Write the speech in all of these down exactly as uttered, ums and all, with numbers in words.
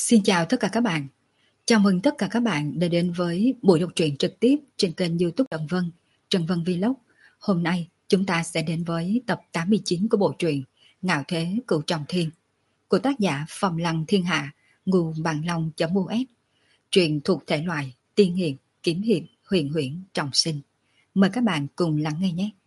Xin chào tất cả các bạn. Chào mừng tất cả các bạn đã đến với buổi đọc truyện trực tiếp trên kênh YouTube Trần Vân, Trần Vân Vlog. Hôm nay chúng ta sẽ đến với tập tám mươi chín của bộ truyện Ngạo Thế Cửu Trọng Thiên của tác giả Phong Lăng Thiên Hạ, Ngưu Bằng Long.us. Truyện thuộc thể loại tiên hiệp, kiếm hiệp, huyền huyễn, trọng sinh. Mời các bạn cùng lắng nghe nhé.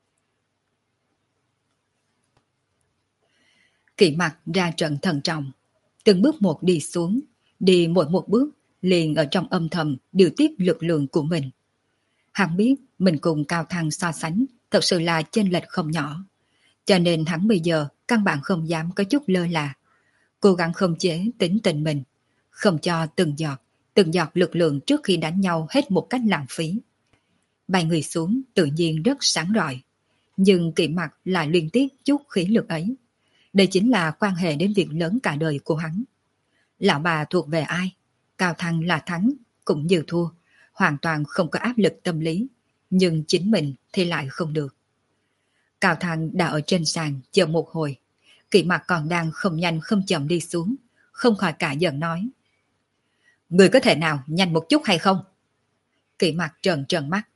Kỷ Mặc ra trận thận trọng, từng bước một đi xuống, đi mỗi một bước liền ở trong âm thầm điều tiết lực lượng của mình. Hắn biết mình cùng Cao Thăng so sánh thật sự là chênh lệch không nhỏ, cho nên hắn bây giờ căn bản không dám có chút lơ là, cố gắng khống chế tính tình mình, không cho từng giọt, từng giọt lực lượng trước khi đánh nhau hết một cách lãng phí. Bay người xuống tự nhiên rất sáng rọi, nhưng Kỷ Mặc lại liên tiếp chút khí lực ấy. Đây chính là quan hệ đến việc lớn cả đời của hắn. Lão bà thuộc về ai? Cao Thăng là thắng, cũng như thua, hoàn toàn không có áp lực tâm lý, nhưng chính mình thì lại không được. Cao Thăng đã ở trên sàn chờ một hồi, Kỷ Mặc còn đang không nhanh không chậm đi xuống, không khỏi cả giận nói: người có thể nào nhanh một chút hay không? Kỷ Mặc trợn trợn mắt: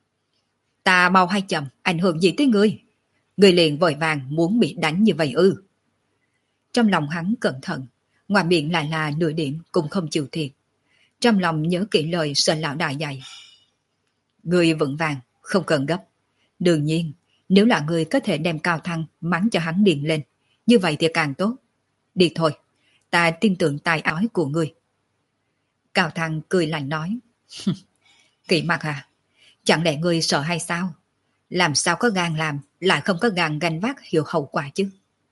ta mau hay chậm ảnh hưởng gì tới ngươi? Ngươi liền vội vàng muốn bị đánh như vậy ư? Trong lòng hắn cẩn thận, ngoài miệng lại là nửa điểm cũng không chịu thiệt. Trong lòng nhớ kỹ lời Sơn lão đại dạy: ngươi vững vàng, không cần gấp. Đương nhiên, nếu là ngươi có thể đem Cao Thăng mắng cho hắn điên lên, như vậy thì càng tốt. Đi thôi, ta tin tưởng tài ói của ngươi. Cao Thăng cười lạnh nói: Kỷ Mặc à, chẳng lẽ ngươi sợ hay sao? Làm sao có gan làm, lại không có gan gánh vác hiểu hậu quả chứ?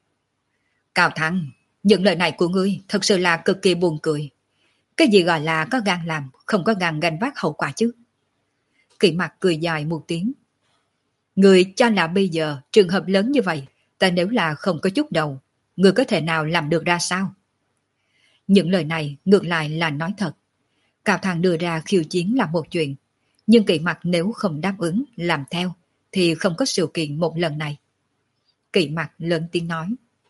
Cao Thăng, những lời này của ngươi thật sự là cực kỳ buồn cười. Cái gì gọi là có gan làm, không có gan gánh vác hậu quả chứ? Kỷ Mặc cười dài một tiếng: ngươi cho là bây giờ trường hợp lớn như vậy, ta nếu là không có chút đầu, ngươi có thể nào làm được ra sao? Những lời này ngược lại là nói thật. Cao Thăng đưa ra khiêu chiến là một chuyện, nhưng Kỷ Mặc nếu không đáp ứng làm theo thì không có sự kiện một lần này. Kỷ Mặc lớn tiếng nói: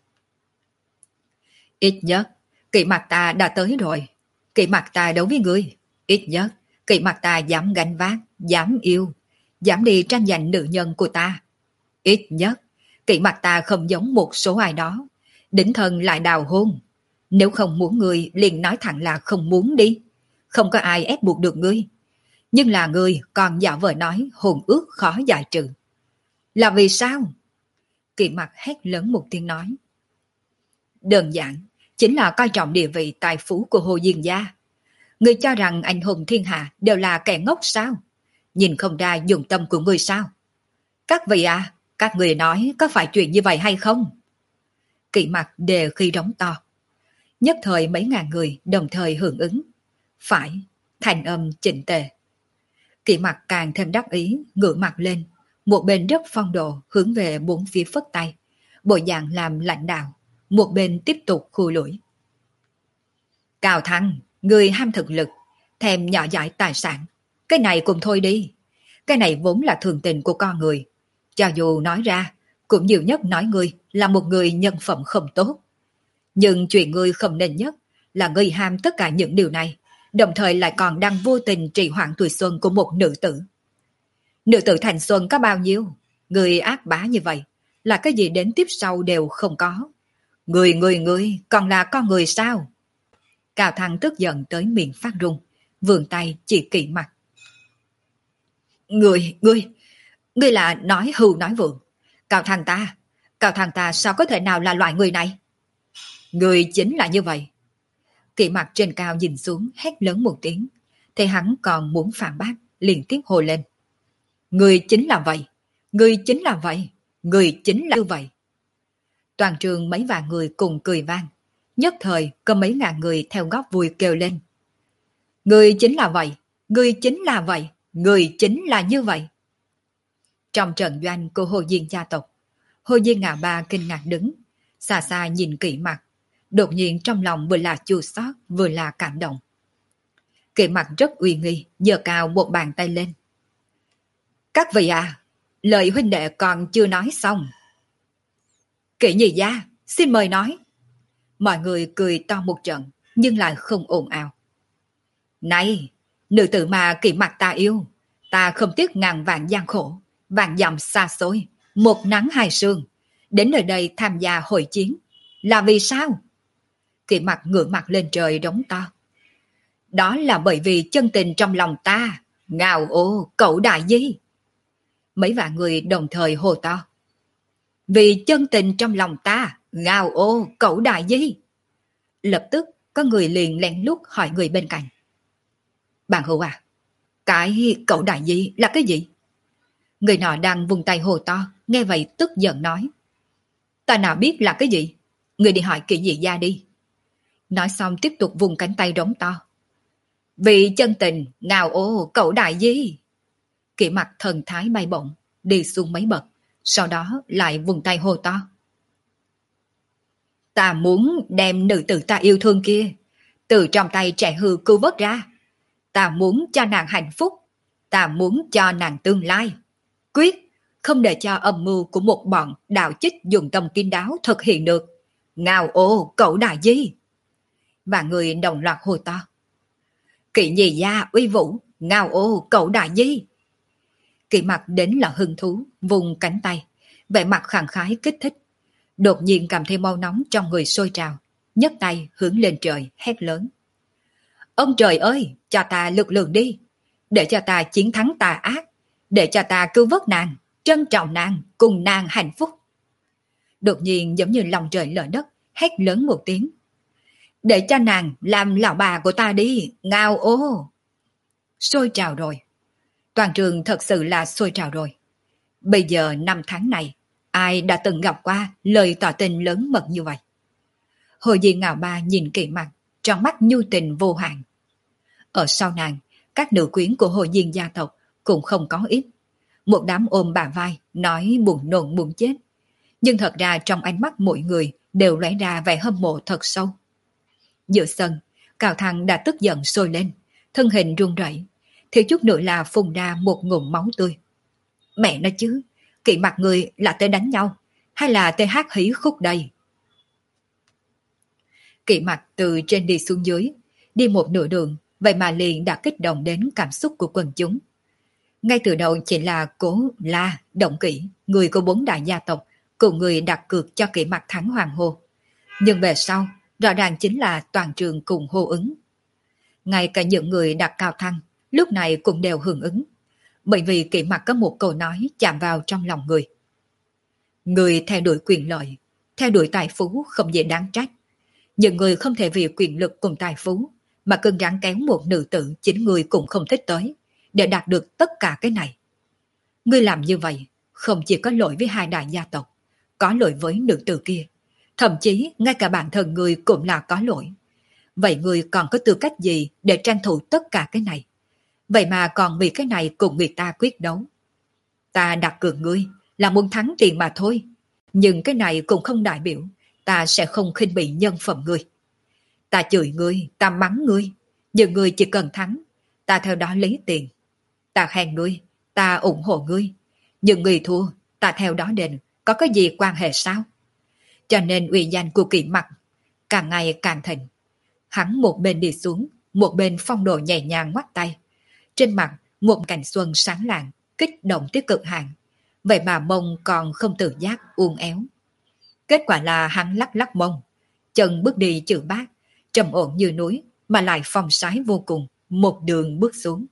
ít nhất Kỷ Mặc ta đã tới rồi. Kỷ Mặc ta đấu với ngươi. Ít nhất Kỷ Mặc ta dám gánh vác, dám yêu, dám đi tranh giành nữ nhân của ta. Ít nhất Kỷ Mặc ta không giống một số ai đó, đỉnh thân lại đào hôn. Nếu không muốn ngươi liền nói thẳng là không muốn đi, không có ai ép buộc được ngươi. Nhưng là ngươi còn giả vờ nói hôn ước khó giải trừ. Là vì sao? Kỷ Mặc hét lớn một tiếng nói: đơn giản chính là coi trọng địa vị tài phú của Hồ Diên gia. Ngươi cho rằng anh hùng thiên hạ đều là kẻ ngốc sao? Nhìn không ra dụng tâm của ngươi sao? Các vị à, các người nói có phải chuyện như vậy hay không? Kỷ Mặc đề khi đóng to. Nhất thời mấy ngàn người đồng thời hưởng ứng. Phải, thành âm chỉnh tề. Kỷ Mặc càng thêm đắc ý, ngửa mặt lên, một bên rất phong độ hướng về bốn phía phất tay, bộ dạng làm lãnh đạo, một bên tiếp tục khui lũi. Cao Thăng, người ham thực lực, thèm nhỏ dãi tài sản, cái này cùng thôi đi. Cái này vốn là thường tình của con người. Cho dù nói ra, cũng nhiều nhất nói ngươi là một người nhân phẩm không tốt. Nhưng chuyện ngươi không nên nhất là ngươi ham tất cả những điều này, đồng thời lại còn đang vô tình trì hoãn tuổi xuân của một nữ tử. Nữ tử thành xuân có bao nhiêu? Ngươi ác bá như vậy, là cái gì đến tiếp sau đều không có. Người người người còn là con người sao? Cao Thăng tức giận tới miệng phát run, vươn tay chỉ Kỷ Mặc. Người, ngươi, ngươi là nói hưu nói vượng. Cao Thăng ta, Cao Thăng ta sao có thể nào là loại người này? Người chính là như vậy. Kỷ Mặc trên cao nhìn xuống hét lớn một tiếng, thì hắn còn muốn phản bác, liên tiếp hô lên: người chính là vậy, người chính là vậy, người chính là như vậy. Toàn trường mấy vạn người cùng cười vang, nhất thời có mấy ngàn người theo góc vui kêu lên: người chính là vậy, người chính là vậy, người chính là như vậy. Trong trận doanh của Hồ Diên gia tộc, Hồ Diên Ngạo Ba kinh ngạc đứng, xa xa nhìn Kỷ Mặc, đột nhiên trong lòng vừa là chua xót vừa là cảm động. Kỷ Mặc rất uy nghi, giơ cao một bàn tay lên: các vị à, lời huynh đệ còn chưa nói xong. Kỷ nhị gia, xin mời nói. Mọi người cười to một trận, nhưng lại không ồn ào. Này, nữ tử mà Kỷ Mặc ta yêu, ta không tiếc ngàn vạn gian khổ, vạn dặm xa xôi, một nắng hai sương, đến nơi đây tham gia hội chiến. Là vì sao? Kỷ Mặc ngửa mặt lên trời đống to. Đó là bởi vì chân tình trong lòng ta, ngao ô cậu đại di. Mấy vạn người đồng thời hô to. Vì chân tình trong lòng ta, ngao ô cậu đại di. Lập tức có người liền lén lút hỏi người bên cạnh. Bạn hữu à, cái cậu đại di là cái gì? Người nọ đang vùng tay hô to, nghe vậy tức giận nói. Ta nào biết là cái gì? Người đi hỏi Kỷ Nhị Gia đi. Nói xong tiếp tục vùng cánh tay rống to. Vì chân tình, ngào ô cậu đại di. Kỷ Mặc thần thái bay bổng, đi xuống mấy bậc, sau đó lại vùng tay hô to. Ta muốn đem nữ tử ta yêu thương kia từ trong tay trẻ hư cứu vớt ra. Ta muốn cho nàng hạnh phúc. Ta muốn cho nàng tương lai. Quyết không để cho âm mưu của một bọn đạo chích dùng tâm kín đáo thực hiện được. Ngào ô cậu đại di. Và người đồng loạt hô to. Kỷ Nhị Gia uy vũ, ngào ô cậu đại di. Kỷ Mặc đến là hứng thú, vùng cánh tay, vẻ mặt khẳng khái kích thích. Đột nhiên cảm thấy máu nóng trong người sôi trào, nhấc tay hướng lên trời hét lớn. Ông trời ơi, cho ta lực lượng đi, để cho ta chiến thắng tà ác, để cho ta cứu vớt nàng, trân trọng nàng, cùng nàng hạnh phúc. Đột nhiên giống như lòng trời lở đất, hét lớn một tiếng. Để cho nàng làm lão bà của ta đi, ngao ô. Sôi trào rồi. Toàn trường thật sự là sôi trào rồi. Bây giờ năm tháng này, ai đã từng gặp qua lời tỏ tình lớn mật như vậy? Hồ Di Ngạo Ba nhìn Kỷ Mặc, trong mắt nhu tình vô hạn. Ở sau nàng, các nữ quyến của Hồ Diên gia tộc cũng không có ít. Một đám ôm bả vai, nói buồn nôn buồn chết. Nhưng thật ra trong ánh mắt mỗi người đều lóe ra vẻ hâm mộ thật sâu. Giữa sân, Cao Thăng đã tức giận sôi lên, thân hình run rẩy, thiếu chút nữa là phun ra một ngụm máu tươi. Mẹ nói chứ, Kỷ Mặc người là tới đánh nhau, hay là tới hát hí khúc đây? Kỷ Mặc từ trên đi xuống dưới, đi một nửa đường, vậy mà liền đã kích động đến cảm xúc của quần chúng. Ngay từ đầu chỉ là Cố, La, Động Kỷ, người của bốn đại gia tộc, cùng người đặt cược cho Kỷ Mặc thắng hoàng hô. Nhưng về sau, rõ ràng chính là toàn trường cùng hô ứng. Ngay cả những người đặt Cao Thăng, lúc này cũng đều hưởng ứng. Bởi vì Kỷ Mặc có một câu nói chạm vào trong lòng người. Người theo đuổi quyền lợi, theo đuổi tài phú không dễ đáng trách. Những người không thể vì quyền lực cùng tài phú mà cưng rắn kéo một nữ tử chính người cũng không thích tới để đạt được tất cả cái này. Ngươi làm như vậy không chỉ có lỗi với hai đại gia tộc, có lỗi với nữ tử kia, thậm chí ngay cả bản thân người cũng là có lỗi. Vậy người còn có tư cách gì để tranh thủ tất cả cái này? Vậy mà còn vì cái này cùng người ta quyết đấu. Ta đặt cược ngươi là muốn thắng tiền mà thôi, nhưng cái này cũng không đại biểu ta sẽ không khinh bỉ nhân phẩm ngươi. Ta chửi ngươi, ta mắng ngươi, nhưng ngươi chỉ cần thắng, ta theo đó lấy tiền. Ta khen ngươi, ta ủng hộ ngươi, nhưng ngươi thua, ta theo đó đền, có cái gì quan hệ sao? Cho nên uy danh của Kỷ Mặc càng ngày càng thịnh. Hắn một bên đi xuống, một bên phong độ nhẹ nhàng ngoắt tay. Trên mặt một cảnh xuân sáng lạng, kích động tới cực hạn. Vậy mà mông còn không tự giác uốn éo. Kết quả là hắn lắc lắc mông, chân bước đi chữ bát, trầm ổn như núi mà lại phong sái vô cùng, một đường bước xuống.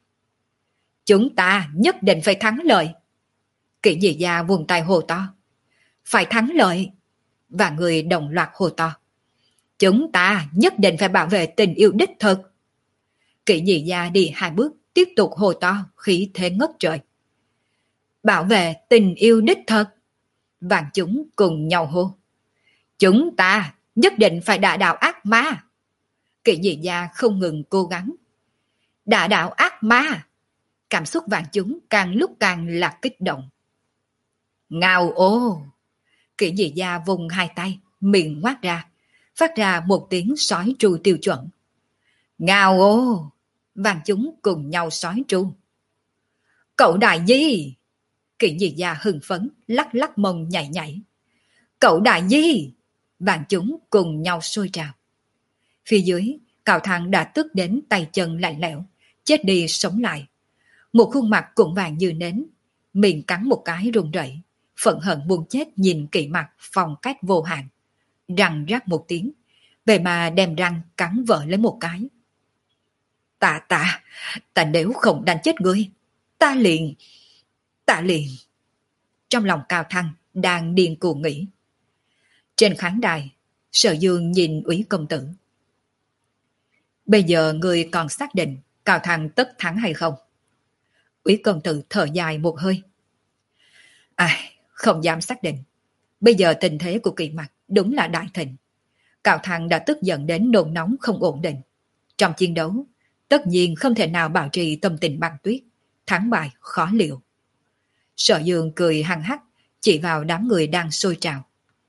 Chúng ta nhất định phải thắng lợi. Kỷ Nhị Gia vùng tay hô to. Phải thắng lợi. Và người đồng loạt hô to. Chúng ta nhất định phải bảo vệ tình yêu đích thực. Kỷ Nhị Gia đi hai bước, tiếp tục hô to, khí thế ngất trời. Bảo vệ tình yêu đích thực. Vạn chúng cùng nhau hô. Chúng ta nhất định phải đả đạo ác ma. Kỷ Nhị Gia không ngừng cố gắng. Đả đạo ác ma. Cảm xúc vạn chúng càng lúc càng là kích động. Ngao ô. Kỷ Nhị Gia vùng hai tay, miệng ngoác ra, phát ra một tiếng sói tru tiêu chuẩn. Ngao ô. Vạn chúng cùng nhau sói tru. Cậu đại di. Kỷ Nhị Gia hưng phấn, lắc lắc mông nhảy nhảy. Cậu đại di. Vạn chúng cùng nhau sôi trào. Phía dưới, Cao Thăng đã tức đến tay chân lạnh lẽo, chết đi sống lại. Một khuôn mặt cũng vàng như nến, miệng cắn một cái run rẩy, phẫn hận muốn chết nhìn Kỷ Mặc phong cách vô hạn. Răng rắc một tiếng, vậy mà đem răng cắn vỡ lấy một cái. Ta ta, ta nếu không đánh chết ngươi, ta liền, ta liền. Trong lòng Cao Thăng đang điên cuồng nghĩ. Trên khán đài, Sở Dương nhìn Úy công tử. Bây giờ người còn xác định Cao Thăng tất thắng hay không? Úy công tử thở dài một hơi. Ai, không dám xác định. Bây giờ tình thế của Kỷ Mặc đúng là đại thịnh. Cao Thăng đã tức giận đến nôn nóng không ổn định. Trong chiến đấu, tất nhiên không thể nào bảo trì tâm tình băng tuyết, thắng bại khó liệu. Sở Dương cười hăng hắc, chỉ vào đám người đang sôi trào.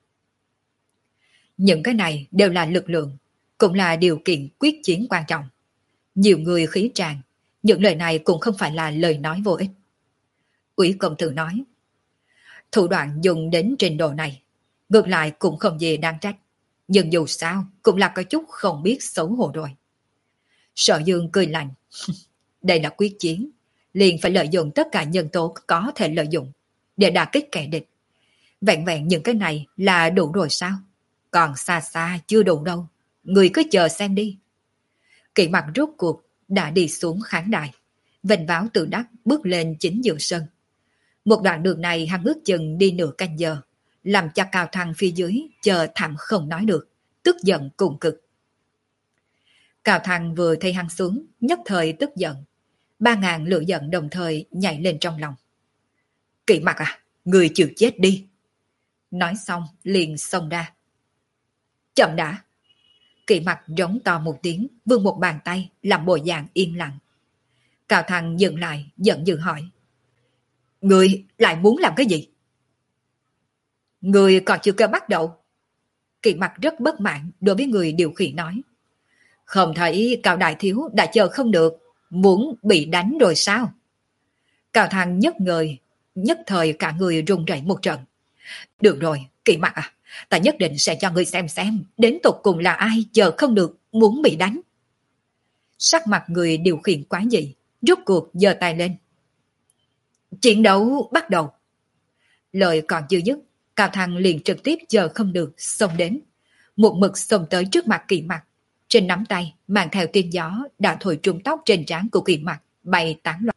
Những cái này đều là lực lượng, cũng là điều kiện quyết chiến quan trọng. Nhiều người khí tràn, những lời này cũng không phải là lời nói vô ích. Úy công tử nói, thủ đoạn dùng đến trình độ này, ngược lại cũng không gì đáng trách, nhưng dù sao cũng là có chút không biết xấu hổ rồi. Sở Dương cười lạnh, đây là quyết chiến, liền phải lợi dụng tất cả nhân tố có thể lợi dụng để đả kích kẻ địch. Vẹn vẹn những cái này là đủ rồi sao? Còn xa xa chưa đủ đâu, người cứ chờ xem đi. Kỷ Mặc rốt cuộc đã đi xuống khán đài, vênh váo tự đắc bước lên chính giữa sân. Một đoạn đường này hắn ước chừng đi nửa canh giờ, làm cho Cao Thăng phía dưới chờ thảm không nói được, tức giận cùng cực. Cao Thăng vừa thấy hắn xuống, nhất thời tức giận. Ba ngàn lửa giận đồng thời nhảy lên trong lòng. Kỷ Mặc à, người chịu chết đi. Nói xong liền xông ra. Chậm đã. Kỷ Mặc giống to một tiếng, vươn một bàn tay làm bộ dạng im lặng. Cao Thăng dừng lại, giận dữ hỏi. Người lại muốn làm cái gì? Người còn chưa kêu bắt đầu. Kỷ Mặc rất bất mãn đối với người điều khiển nói. Không thấy Cao đại thiếu đã chờ không được, muốn bị đánh rồi sao? Cao Thăng nhất người, nhất thời cả người run rẩy một trận. Được rồi, Kỷ Mặc à, ta nhất định sẽ cho ngươi xem xem đến tột cùng là ai chờ không được muốn bị đánh. Sắc mặt người điều khiển quá dị, rút cuộc giơ tay lên. Chiến đấu bắt đầu. Lời còn chưa dứt, Cao Thăng liền trực tiếp chờ không được xông đến, một mực xông tới trước mặt Kỷ Mặc. Trên nắm tay mang theo tiên gió đã thổi trúng tóc trên trán của Kỷ Mặc bay tán loạn.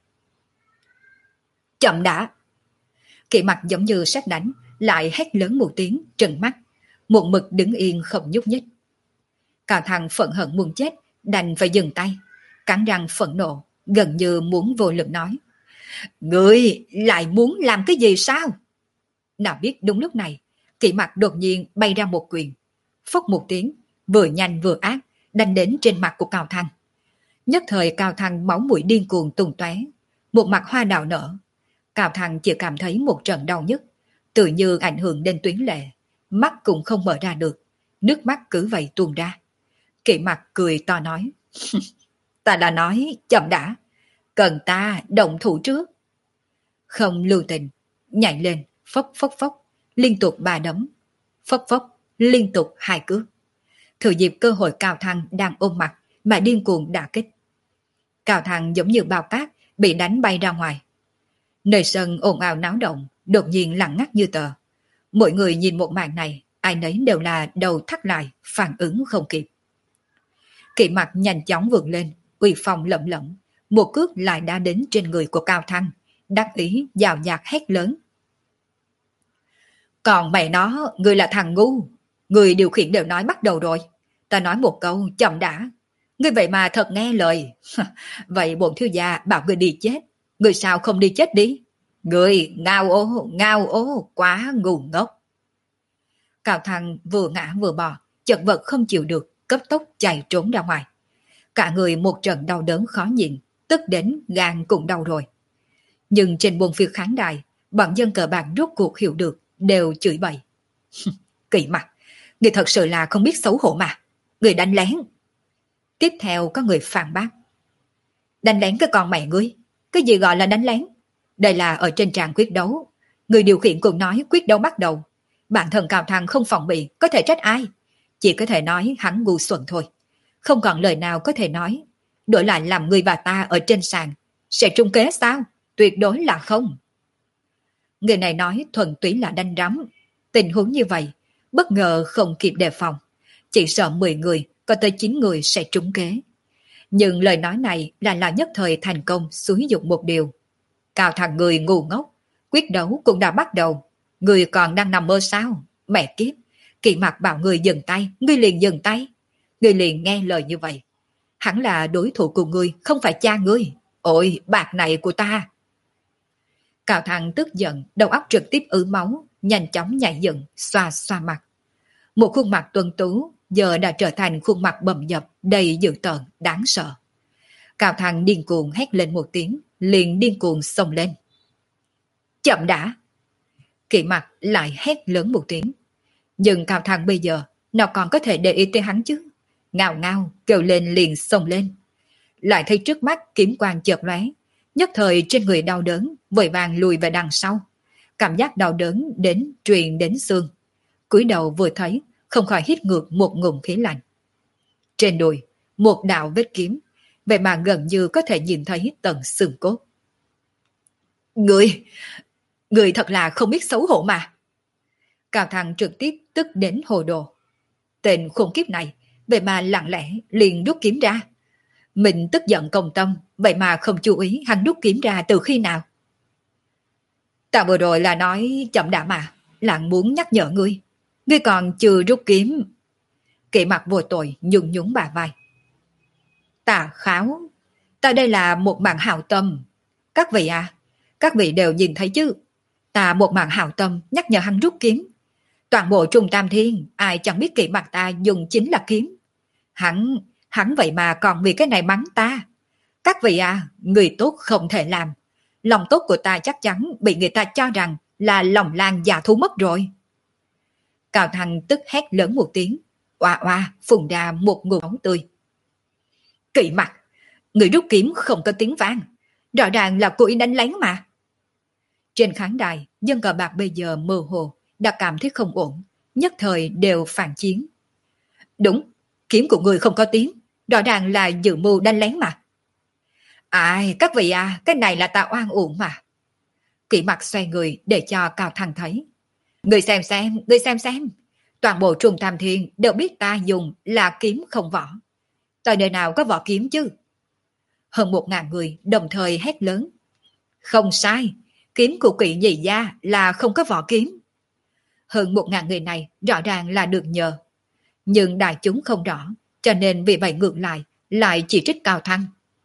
Chậm đã. Kỷ Mặc giống như sét đánh, lại hét lớn một tiếng, trừng mắt, một mực đứng yên không nhúc nhích. Cao Thăng phẫn hận muốn chết, đành phải dừng tay, cắn răng phẫn nộ, gần như muốn vô lực nói. Ngươi lại muốn làm cái gì sao? Nào biết đúng lúc này, Kỷ Mặc đột nhiên bay ra một quyền, phốc một tiếng, vừa nhanh vừa ác, đánh đến trên mặt của Cao Thăng. Nhất thời Cao Thăng máu mũi điên cuồng tung tóe, một mặt hoa đào nở. Cao Thăng chỉ cảm thấy một trận đau nhức, tự như ảnh hưởng đến tuyến lệ, mắt cũng không mở ra được, nước mắt cứ vậy tuôn ra. Kỷ Mặc cười to nói, ta đã nói chậm đã, cần ta động thủ trước. Không lưu tình, nhảy lên, phốc phốc phốc, liên tục ba đấm, phốc phốc, liên tục hai cước. Thừa dịp cơ hội Cao Thăng đang ôm mặt mà điên cuồng đả kích. Cao Thăng giống như bao cát bị đánh bay ra ngoài. Nơi sân ồn ào náo động, đột nhiên lặng ngắt như tờ. Mọi người nhìn một màn này, ai nấy đều là đầu thắt lại, phản ứng không kịp. Kỷ Mặc nhanh chóng vượt lên, uy phong lẫm lẫm, một cước lại đã đến trên người của Cao Thăng, đắc ý dào dạt hét lớn. Còn mẹ nó, người là thằng ngu, người điều khiển đều nói bắt đầu rồi. Ta nói một câu, chậm đã. Ngươi vậy mà thật nghe lời. Vậy bổn thiếu gia bảo ngươi đi chết, ngươi sao không đi chết đi? Ngươi ngao ô, ngao ô, quá ngu ngốc. Cao Thăng vừa ngã vừa bò, chật vật không chịu được, cấp tốc chạy trốn ra ngoài. Cả người một trận đau đớn khó nhịn, tức đến gan cũng đau rồi. Nhưng trên buồng phiệt khán đài, bọn dân cờ bạc rốt cuộc hiểu được, đều chửi bậy. Kỷ Mặc, người thật sự là không biết xấu hổ mà. Người đánh lén. Tiếp theo có người phản bác. Đánh lén cái con mẹ ngươi. Cái gì gọi là đánh lén? Đây là ở trên tràng quyết đấu. Người điều khiển cũng nói quyết đấu bắt đầu. Bản thân Cao Thăng không phòng bị, có thể trách ai? Chỉ có thể nói hắn ngu xuẩn thôi. không còn lời nào có thể nói. Đổi lại làm người bà ta ở trên sàn, sẽ trúng kế sao? Tuyệt đối là không. Người này nói thuần túy là đánh rắm. Tình huống như vậy, bất ngờ không kịp đề phòng. Chỉ sợ mười người, có tới chín người sẽ trúng kế. Nhưng lời nói này là là nhất thời thành công xúi dục một điều. Cào thằng người ngu ngốc, quyết đấu cũng đã bắt đầu. Người còn đang nằm mơ sao? Mẹ kiếp, Kỵ Mặc bảo người dừng tay, ngươi liền dừng tay. Ngươi liền nghe lời như vậy. Hẳn là đối thủ của ngươi, không phải cha ngươi. Ôi, bạc này của ta. Cào thằng tức giận, đầu óc trực tiếp ứ máu, nhanh chóng nhảy dựng, xoa xoa mặt. Một khuôn mặt tuấn tú, giờ đã trở thành khuôn mặt bầm dập, đầy dữ tợn, đáng sợ. Cào thằng điên cuồng hét lên một tiếng, liền điên cuồng xông lên. Chậm đã! Kỵ Mặc lại hét lớn một tiếng. Nhưng Cào thằng bây giờ, nào còn có thể để ý tới hắn chứ? Ngao ngao, kêu lên liền xông lên. Lại thấy trước mắt kiếm quang chợt lóe, nhất thời trên người đau đớn, vội vàng lùi về đằng sau. Cảm giác đau đớn đến truyền đến xương. Cúi đầu vừa thấy, không khỏi hít ngược một ngụm khí lạnh. Trên đùi, một đạo vết kiếm, vậy mà gần như có thể nhìn thấy tận xương cốt. Người, người thật là không biết xấu hổ mà. Cào thằng trực tiếp tức đến hồ đồ. Tên khốn kiếp này, vậy mà lặng lẽ liền rút kiếm ra. Mình tức giận công tâm, vậy mà không chú ý hắn rút kiếm ra từ khi nào. Ta vừa rồi là nói chậm đã mà, lặng muốn nhắc nhở ngươi. Ngươi còn chưa rút kiếm. Kỵ Mặc vô tội nhún nhún bà vai. Ta kháo, ta đây là một mạng hảo tâm. Các vị à, các vị đều nhìn thấy chứ. Ta một mạng hảo tâm nhắc nhở hắn rút kiếm. Toàn bộ Trung Tam Thiên, ai chẳng biết Kỵ Mặc ta dùng chính là kiếm. Hắn, hắn vậy mà còn vì cái này mắng ta. Các vị à, người tốt không thể làm. Lòng tốt của ta chắc chắn bị người ta cho rằng là lòng lan già thú mất rồi. Cào thằng tức hét lớn một tiếng, oa oa phun ra một ngụm máu tươi. Kỵ Mặc, người rút kiếm không có tiếng vang, rõ ràng là cố ý đánh lén mà. Trên khán đài, dân cờ bạc bây giờ mơ hồ, đã cảm thấy không ổn, nhất thời đều phản chiến. Đúng, kiếm của người không có tiếng, rõ ràng là dự mưu đánh lén mà. Ai, các vị à, cái này là ta oan uổng mà. Kỵ Mặc xoay người để cho Cao Thăng thấy. Người xem xem, người xem xem. Toàn bộ Trung Tam Thiên đều biết ta dùng là kiếm không vỏ. Tại nơi nào có vỏ kiếm chứ? Hơn một ngàn người đồng thời hét lớn. Không sai, kiếm của Kỵ nhị gia là không có vỏ kiếm. Hơn một ngàn người này rõ ràng là được nhờ. Nhưng đại chúng không rõ, cho nên vì vậy ngược lại, lại chỉ trích Cao Thăng.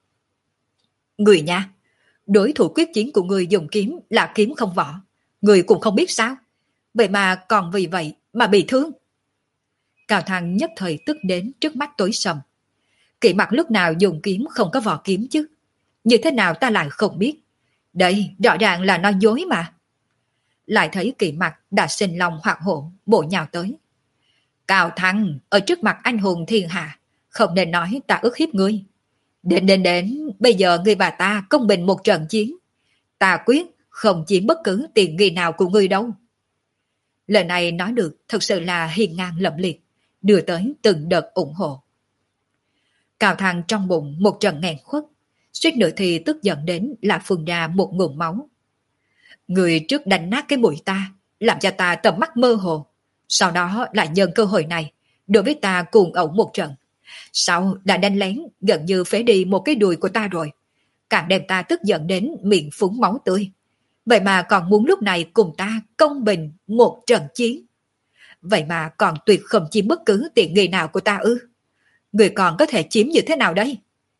Người nha, đối thủ quyết chiến của người dùng kiếm là kiếm không vỏ. Người cũng không biết sao. Vậy mà còn vì vậy mà bị thương. Cao Thăng nhất thời tức đến trước mắt tối sầm. Kỵ Mặc lúc nào dùng kiếm không có vỏ kiếm chứ? Như thế nào ta lại không biết? Đây rõ ràng là nói dối mà. Lại thấy Kỵ Mặc đã sinh lòng hoặc hổ bộ nhào tới. Cao Thăng, ở trước mặt anh hùng thiên hạ, không nên nói ta ức hiếp ngươi. Đến đến đến, bây giờ ngươi và ta công bình một trận chiến. Ta quyết không chiếm bất cứ tiền nghi nào của ngươi đâu. Lời này nói được thật sự là hiên ngang lẫm liệt, đưa tới từng đợt ủng hộ. Cao Thăng trong bụng một trận nghẹn khuất, suýt nữa thì tức giận đến là phun ra một ngụm máu. Người trước đánh nát cái mũi ta, làm cho ta tầm mắt mơ hồ. Sau đó lại nhân cơ hội này, đối với ta cùng ẩu một trận. Sau đã đánh lén, gần như phế đi một cái đùi của ta rồi. Càng đem ta tức giận đến miệng phúng máu tươi. Vậy mà còn muốn lúc này cùng ta công bình một trận chiến. Vậy mà còn tuyệt không chiếm bất cứ tiện nghi nào của ta ư. Người còn có thể chiếm như thế nào đây?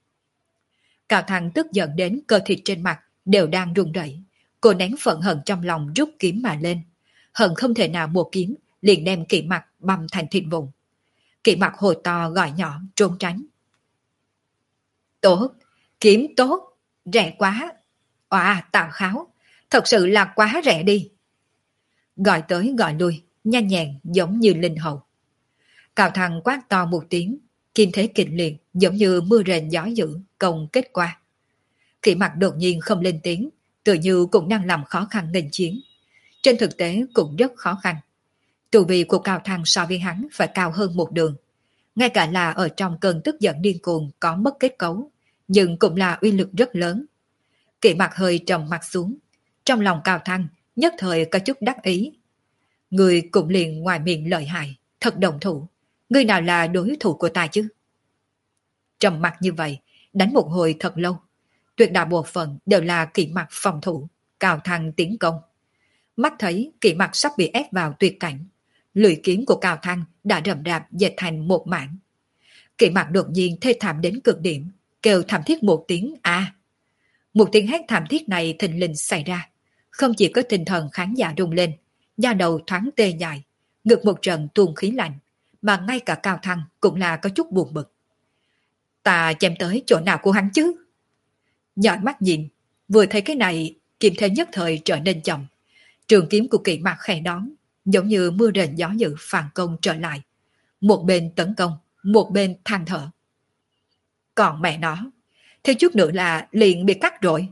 Cao Thăng tức giận đến cơ thịt trên mặt đều đang run rẩy. Cô nén phẫn hận trong lòng rút kiếm mà lên. Hận không thể nào một kiếm liền đem Kỵ Mặc băm thành thịt vụn. Kỵ Mặc hồi to gọi nhỏ trốn tránh. Tốt, kiếm tốt, rẻ quá. À, Tào Kháo, thật sự là quá rẻ đi. Gọi tới gọi lui, nhanh nhẹn giống như linh hầu. Cao Thăng quát to một tiếng, kim thế kịch liệt giống như mưa rền gió dữ, công kết quả. Kỵ Mặc đột nhiên không lên tiếng, tự như cũng đang làm khó khăn nghênh chiến. Trên thực tế cũng rất khó khăn. Tu vi của Cao Thăng so với hắn phải cao hơn một đường. ngay cả là ở trong cơn tức giận điên cuồng có mất kết cấu, nhưng cũng là uy lực rất lớn. Kỵ Mặc hơi trầm mặt xuống, trong lòng Cao Thăng nhất thời có chút đắc ý. Người cũng liền ngoài miệng lợi hại, thật đồng thủ, người nào là đối thủ của ta chứ? Trầm mặt như vậy, đánh một hồi thật lâu, tuyệt đại bộ phận đều là Kỵ Mặc phòng thủ, Cao Thăng tiến công. Mắt thấy Kỵ Mặc sắp bị ép vào tuyệt cảnh, lưỡi kiếm của Cao Thăng đã rậm rạp dệt thành một mảng. Kỵ Mặc đột nhiên thê thảm đến cực điểm, kêu thảm thiết một tiếng a. À. Một tiếng hét thảm thiết này thình lình xảy ra, không chỉ có tinh thần khán giả rung lên, da đầu thoáng tê dại, ngực một trận tuôn khí lạnh, mà ngay cả Cao Thăng cũng là có chút buồn bực. Ta chém tới chỗ nào của hắn chứ? Dõi mắt nhìn, vừa thấy cái này, kiếm thế nhất thời trở nên chậm. Trường kiếm của Kỵ Mặc khẽ đón, giống như mưa rền gió dữ phản công trở lại. Một bên tấn công, một bên than thở. Còn mẹ nó, thiếu chút nữa là liền bị cắt rồi.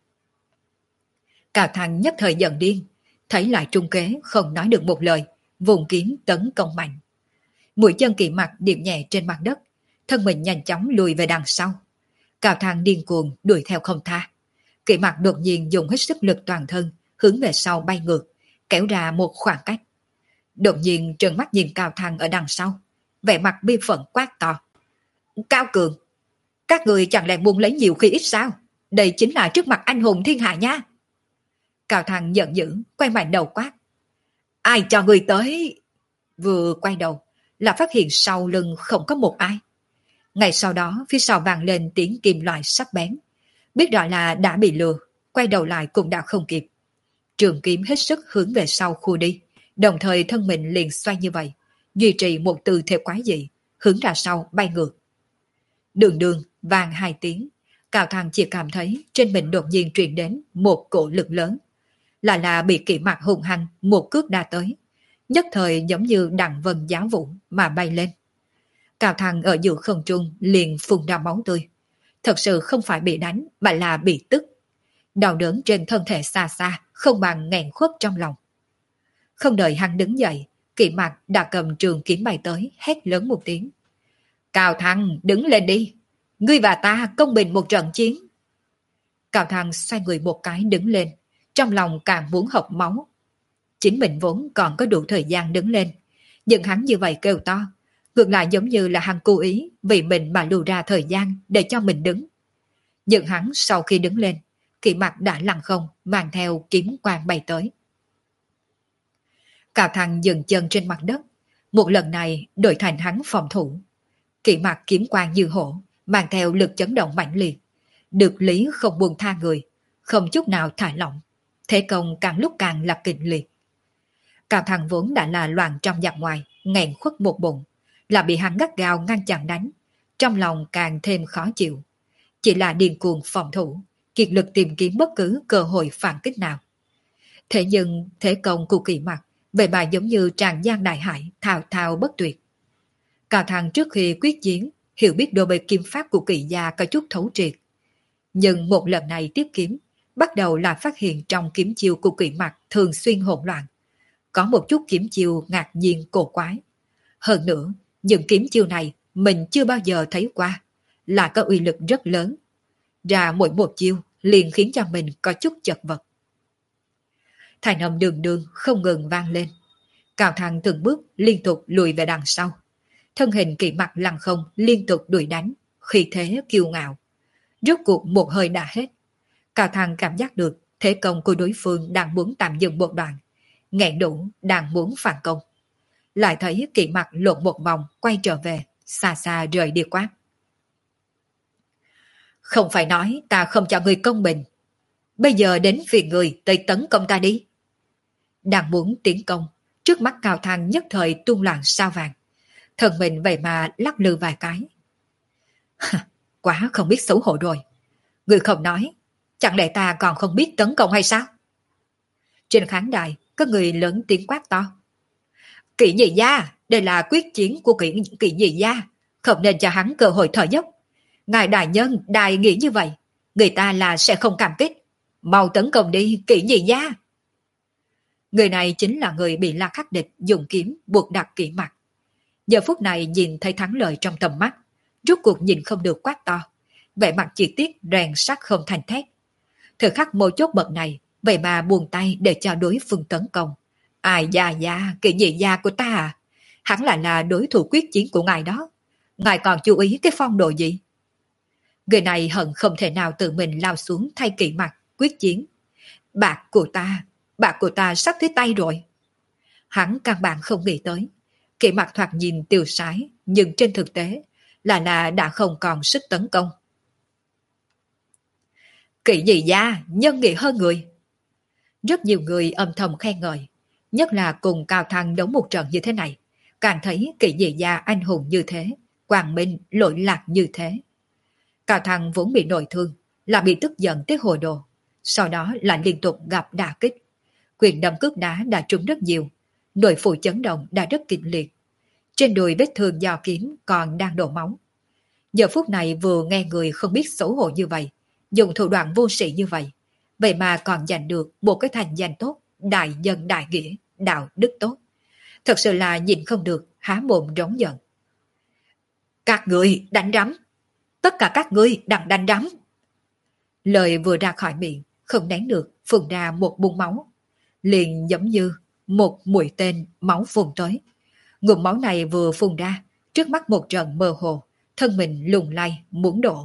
Cao Thăng nhất thời giận điên, thấy lại trung kế không nói được một lời, vùng kiếm tấn công mạnh. Mũi chân Kỵ Mặc điểm nhẹ trên mặt đất, thân mình nhanh chóng lùi về đằng sau. Cao Thăng điên cuồng đuổi theo không tha. Kỵ Mặc đột nhiên dùng hết sức lực toàn thân, hướng về sau bay ngược, kéo ra một khoảng cách. Đột nhiên trợn mắt nhìn Cao Thăng ở đằng sau, vẻ mặt bi phẫn quát to. Cao Cường, các người chẳng lẽ muốn lấy nhiều khi ít sao? Đây chính là trước mặt anh hùng thiên hạ nha. Cao Thăng giận dữ, quay mạnh đầu quát. Ai cho người tới? Vừa quay đầu, là phát hiện sau lưng không có một ai. Ngay sau đó, phía sau vang lên tiếng kim loại sắc bén. Biết rõ là đã bị lừa, quay đầu lại cũng đã không kịp. Trường kiếm hết sức hướng về sau khu đi, đồng thời thân mình liền xoay như vậy, duy trì một tư thế quái dị, hướng ra sau bay ngược. Đường đường vang hai tiếng, Cao Thăng chỉ cảm thấy trên mình đột nhiên truyền đến một cổ lực lớn, là là bị Kỵ Mặc hùng hăng một cước đá tới, nhất thời giống như đằng vân giáo vũ mà bay lên. Cao Thăng ở giữa không trung liền phun ra máu tươi, thật sự không phải bị đánh mà là bị tức. Đau đớn trên thân thể xa xa, không bằng nghẹn khuất trong lòng. Không đợi hắn đứng dậy, Kỵ Mặc đã cầm trường kiếm bay tới, hét lớn một tiếng. Cao Thăng, đứng lên đi! Ngươi và ta công bình một trận chiến. Cao Thăng xoay người một cái đứng lên, trong lòng càng muốn học máu. Chính mình vốn còn có đủ thời gian đứng lên, nhưng hắn như vậy kêu to, ngược lại giống như là hắn cố ý vì mình mà lùi ra thời gian để cho mình đứng. Nhưng hắn sau khi đứng lên, Kỵ Mặc đã lăn không, mang theo kiếm quang bay tới. Cao Thăng dừng chân trên mặt đất, một lần này đổi thành hắn phòng thủ. Kỵ Mặc kiếm quang như hổ, mang theo lực chấn động mạnh liệt, được lý không buông tha người, không chút nào thả lỏng, thế công càng lúc càng là kịch liệt. Cao Thăng vốn đã là loạn trong giặc ngoài, nghẹn khuất một bụng, là bị hắn gắt gao ngăn chặn đánh, trong lòng càng thêm khó chịu, chỉ là điên cuồng phòng thủ, kiệt lực tìm kiếm bất cứ cơ hội phản kích nào. Thế nhưng thế công của Kỵ Mặc vậy mà giống như tràn giang đại hải, thao thao bất tuyệt. Cao Thăng trước khi quyết chiến hiểu biết đôi bề kiếm pháp của Kỵ gia có chút thấu triệt, nhưng một lần này tiếp kiếm, bắt đầu là phát hiện trong kiếm chiêu của Kỵ Mặc thường xuyên hỗn loạn, có một chút kiếm chiêu ngạc nhiên cổ quái. Hơn nữa, những kiếm chiêu này mình chưa bao giờ thấy qua, là có uy lực rất lớn. Ra mỗi một chiêu liền khiến cho mình có chút chật vật. Thành âm đường đường không ngừng vang lên. Cao Thăng từng bước liên tục lùi về đằng sau. Thân hình Kỵ Mặc lăng không liên tục đuổi đánh, khí thế kiêu ngạo. Rốt cuộc một hơi đã hết. Cao Thăng cảm giác được thế công của đối phương đang muốn tạm dừng một đoạn, nghẹn đủ đang muốn phản công. Lại thấy Kỵ Mặc lộn một vòng quay trở về, xa xa rời đi quát. Không phải nói ta không cho người công bình. Bây giờ đến phiền người tới tấn công ta đi. Đang muốn tiến công, trước mắt Cao Thăng nhất thời tung loạn sao vàng. Thần mình vậy mà lắc lư vài cái. Quá không biết xấu hổ rồi. Người không nói, chẳng lẽ ta còn không biết tấn công hay sao? Trên khán đài, có người lớn tiếng quát to. Kỵ nhị gia, đây là quyết chiến của kỵ, kỵ nhị gia, không nên cho hắn cơ hội thở dốc. Ngài đại nhân, đài nghĩ như vậy, người ta là sẽ không cảm kích. Mau tấn công đi, Kỵ nhị gia. Người này chính là người bị La Khắc Địch dùng kiếm buộc đặt Kỵ Mặc. Giờ phút này nhìn thấy thắng lợi trong tầm mắt, rốt cuộc nhìn không được quát to, vẻ mặt chi tiết rèn sắt không thành thép. Thời khắc mấu chốt bậc này, vậy mà buông tay để cho đối phương tấn công. Ai da da, kỳ nhị gia của ta à? Hắn lại là đối thủ quyết chiến của ngài đó. Ngài còn chú ý cái phong độ gì? Người này hận không thể nào tự mình lao xuống thay Kỵ Mặc quyết chiến. Bạc của ta, bạc của ta sắp tới tay rồi. Hắn căn bản không nghĩ tới. Kỵ Mặc thoạt nhìn tiêu sái, nhưng trên thực tế là là đã không còn sức tấn công. Kỵ nhị gia, nhân nghĩa hơn người. Rất nhiều người âm thầm khen ngợi, nhất là cùng Cao Thăng đấu một trận như thế này, càng thấy Kỵ nhị gia anh hùng như thế, quang minh lỗi lạc như thế. Cao Thăng vốn bị nội thương, là bị tức giận tới hồi đồ, sau đó lại liên tục gặp đả kích. Quyền đâm cước đá đã trúng rất nhiều, nội phủ chấn động đã rất kịch liệt. Trên đùi vết thương do kiếm còn đang đổ máu. Giờ phút này vừa nghe người không biết xấu hổ như vậy, dùng thủ đoạn vô sĩ như vậy, vậy mà còn giành được một cái thành danh tốt, đại nhân đại nghĩa, đạo đức tốt. Thật sự là nhìn không được, há mồm rống giận. Các người đánh rắm, tất cả các ngươi đang đánh rắm. Lời vừa ra khỏi miệng, không nén được, phun ra một bung máu. Liền giống như một mũi tên máu phun tới. Ngụm máu này vừa phun ra, trước mắt một trận mơ hồ, thân mình lùng lay, muốn đổ.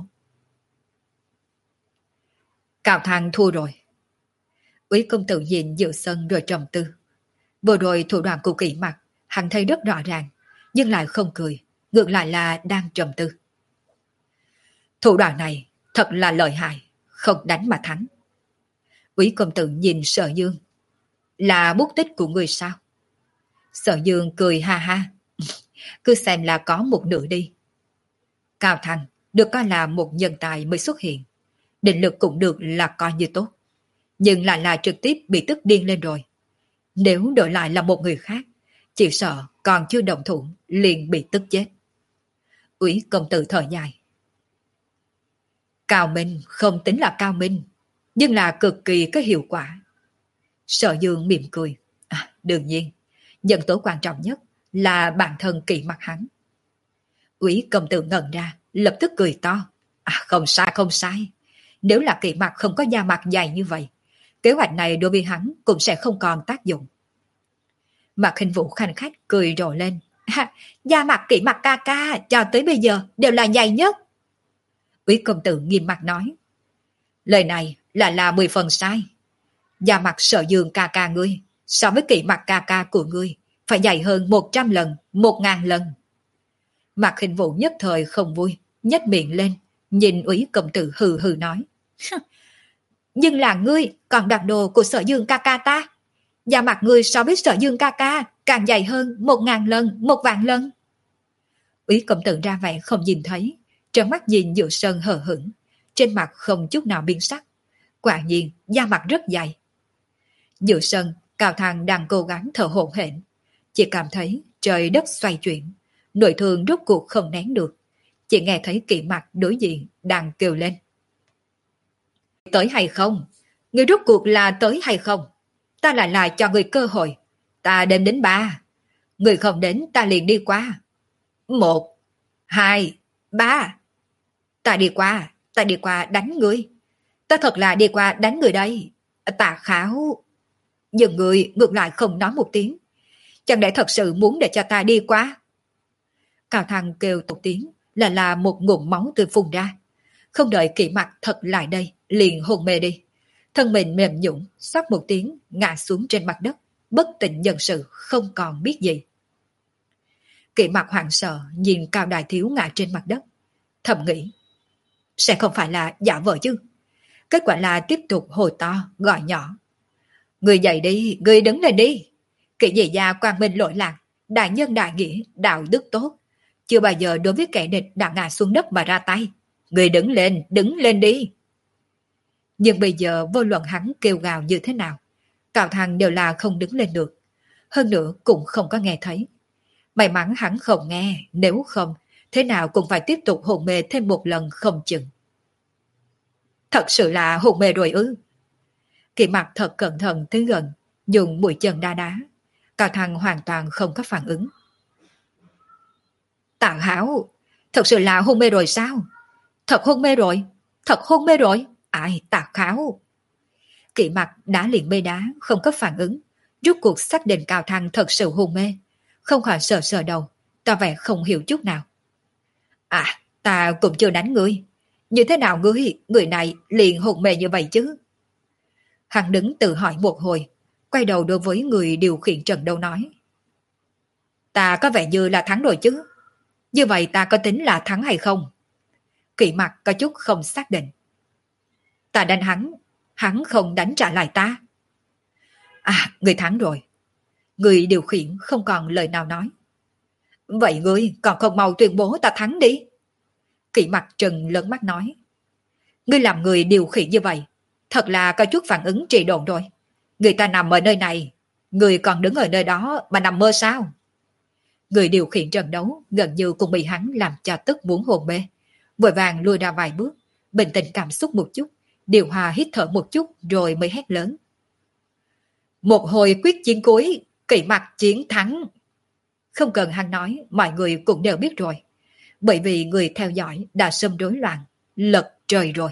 Cao Thăng thua rồi. Úy công tử nhìn giữa sân rồi trầm tư. Vừa rồi thủ đoạn của Kỵ Mặc, hắn thấy rất rõ ràng, nhưng lại không cười, ngược lại là đang trầm tư. Thủ đoạn này thật là lợi hại, không đánh mà thắng. Úy công tử nhìn Sở Dương. Là bút tích của người sao? Sở Dương cười ha ha. Cứ xem là có một nửa đi. Cao Thăng được coi là một nhân tài mới xuất hiện. Định lực cũng được là coi như tốt. Nhưng lại là trực tiếp bị tức điên lên rồi. Nếu đổi lại là một người khác, chỉ sợ còn chưa động thủ liền bị tức chết. Úy công tử thở dài. Cao minh không tính là cao minh, nhưng là cực kỳ có hiệu quả. Sở Dương mỉm cười. À, đương nhiên, nhân tố quan trọng nhất là bản thân Kỵ Mặc hắn. Úy công tử ngẩn ra, lập tức cười to. À, không sai không sai. Nếu là Kỵ Mặc không có da mặt dày như vậy, kế hoạch này đối với hắn cũng sẽ không còn tác dụng. Mạc Hình Vũ khanh khách cười rộ lên. À, da mặt Kỵ Mặc ca ca cho tới bây giờ đều là dày nhất. Úy công tử nghiêm mặt nói. Lời này là là mười phần sai. Da mặt Sở Dương ca ca ngươi so với Kỵ Mặc ca ca của ngươi phải dày hơn một trăm lần, một ngàn lần. Mạc Hình Vũ nhất thời không vui, nhếch miệng lên, nhìn Úy công tử hừ hừ nói. Nhưng là ngươi còn đặc đồ của Sở Dương ca ca ta. Da mặt ngươi so với Sở Dương ca ca càng dày hơn một ngàn lần, một vạn lần. Úy công tử ra vẻ không nhìn thấy, trợn mắt nhìn Dự Sơn hờ hững, trên mặt không chút nào biến sắc. Quả nhiên da mặt rất dày. Dự Sơn, Cao Thăng đang cố gắng thở hổn hển, chỉ cảm thấy trời đất xoay chuyển, nội thương rốt cuộc không nén được, chỉ nghe thấy Kỵ Mặc đối diện đang kêu lên. Tới hay không? Người rốt cuộc là tới hay không? Ta lại lại cho người cơ hội. Ta đếm đến ba. Người không đến ta liền đi qua. Một, hai, ba. Ta đi qua, ta đi qua đánh người. Ta thật là đi qua đánh người đây. Ta kháo. Nhưng người ngược lại không nói một tiếng. Chẳng lẽ thật sự muốn để cho ta đi qua? Cao Thăng kêu một tiếng là là một ngụm máu tươi phun ra. Không đợi Kỵ Mặc thật lại đây, liền hôn mê đi. Thân mình mềm nhũn, xót một tiếng, ngã xuống trên mặt đất, bất tỉnh nhân sự, không còn biết gì. Kỵ Mặc hoảng sợ, nhìn Cao Đại Thiếu ngã trên mặt đất. Thầm nghĩ, sẽ không phải là giả vờ chứ. Kết quả là tiếp tục hồi to, gọi nhỏ. Người dậy đi, người đứng lên đi. Kỵ nhị gia quang minh lỗi lạc, đại nhân đại nghĩa, đạo đức tốt. Chưa bao giờ đối với kẻ địch đã ngã xuống đất mà ra tay. Người đứng lên, đứng lên đi. Nhưng bây giờ vô luận hắn kêu gào như thế nào, Cao Thăng đều là không đứng lên được. Hơn nữa cũng không có nghe thấy. May mắn hắn không nghe, nếu không, thế nào cũng phải tiếp tục hôn mê thêm một lần không chừng. Thật sự là hôn mê rồi ư? Kỵ Mặc thật cẩn thận tới gần, dùng mũi chân đá đá. Cao Thăng hoàn toàn không có phản ứng. Tào Hảo, thật sự là hôn mê rồi sao? Thật hôn mê rồi, thật hôn mê rồi. Ai, Tào Hảo. Kỵ Mặc đã liền bê đá, không có phản ứng. Rút cuộc xác định Cao Thăng thật sự hôn mê. Không khỏi sờ sờ đầu, tỏ vẻ không hiểu chút nào. À, ta cũng chưa đánh ngươi. Như thế nào ngươi, người này liền hôn mê như vậy chứ? Hắn đứng tự hỏi một hồi, quay đầu đối với người điều khiển trận đấu nói. Ta có vẻ như là thắng rồi chứ. Như vậy ta có tính là thắng hay không? Kỵ Mặc có chút không xác định. Ta đánh hắn, hắn không đánh trả lại ta. À, người thắng rồi. Người điều khiển không còn lời nào nói. Vậy ngươi còn không mau tuyên bố ta thắng đi. Kỵ Mặc trừng lớn mắt nói. Ngươi làm người điều khiển như vậy, thật là có chút phản ứng trì độn rồi. Người ta nằm ở nơi này, người còn đứng ở nơi đó mà nằm mơ sao? Người điều khiển trận đấu gần như cũng bị hắn làm cho tức muốn hồn mê. Vội vàng lùi ra vài bước, bình tĩnh cảm xúc một chút, điều hòa hít thở một chút rồi mới hét lớn. Một hồi quyết chiến cuối, Kỵ Mặc chiến thắng. Không cần hắn nói, mọi người cũng đều biết rồi. Bởi vì người theo dõi đã xâm rối loạn, lật trời rồi.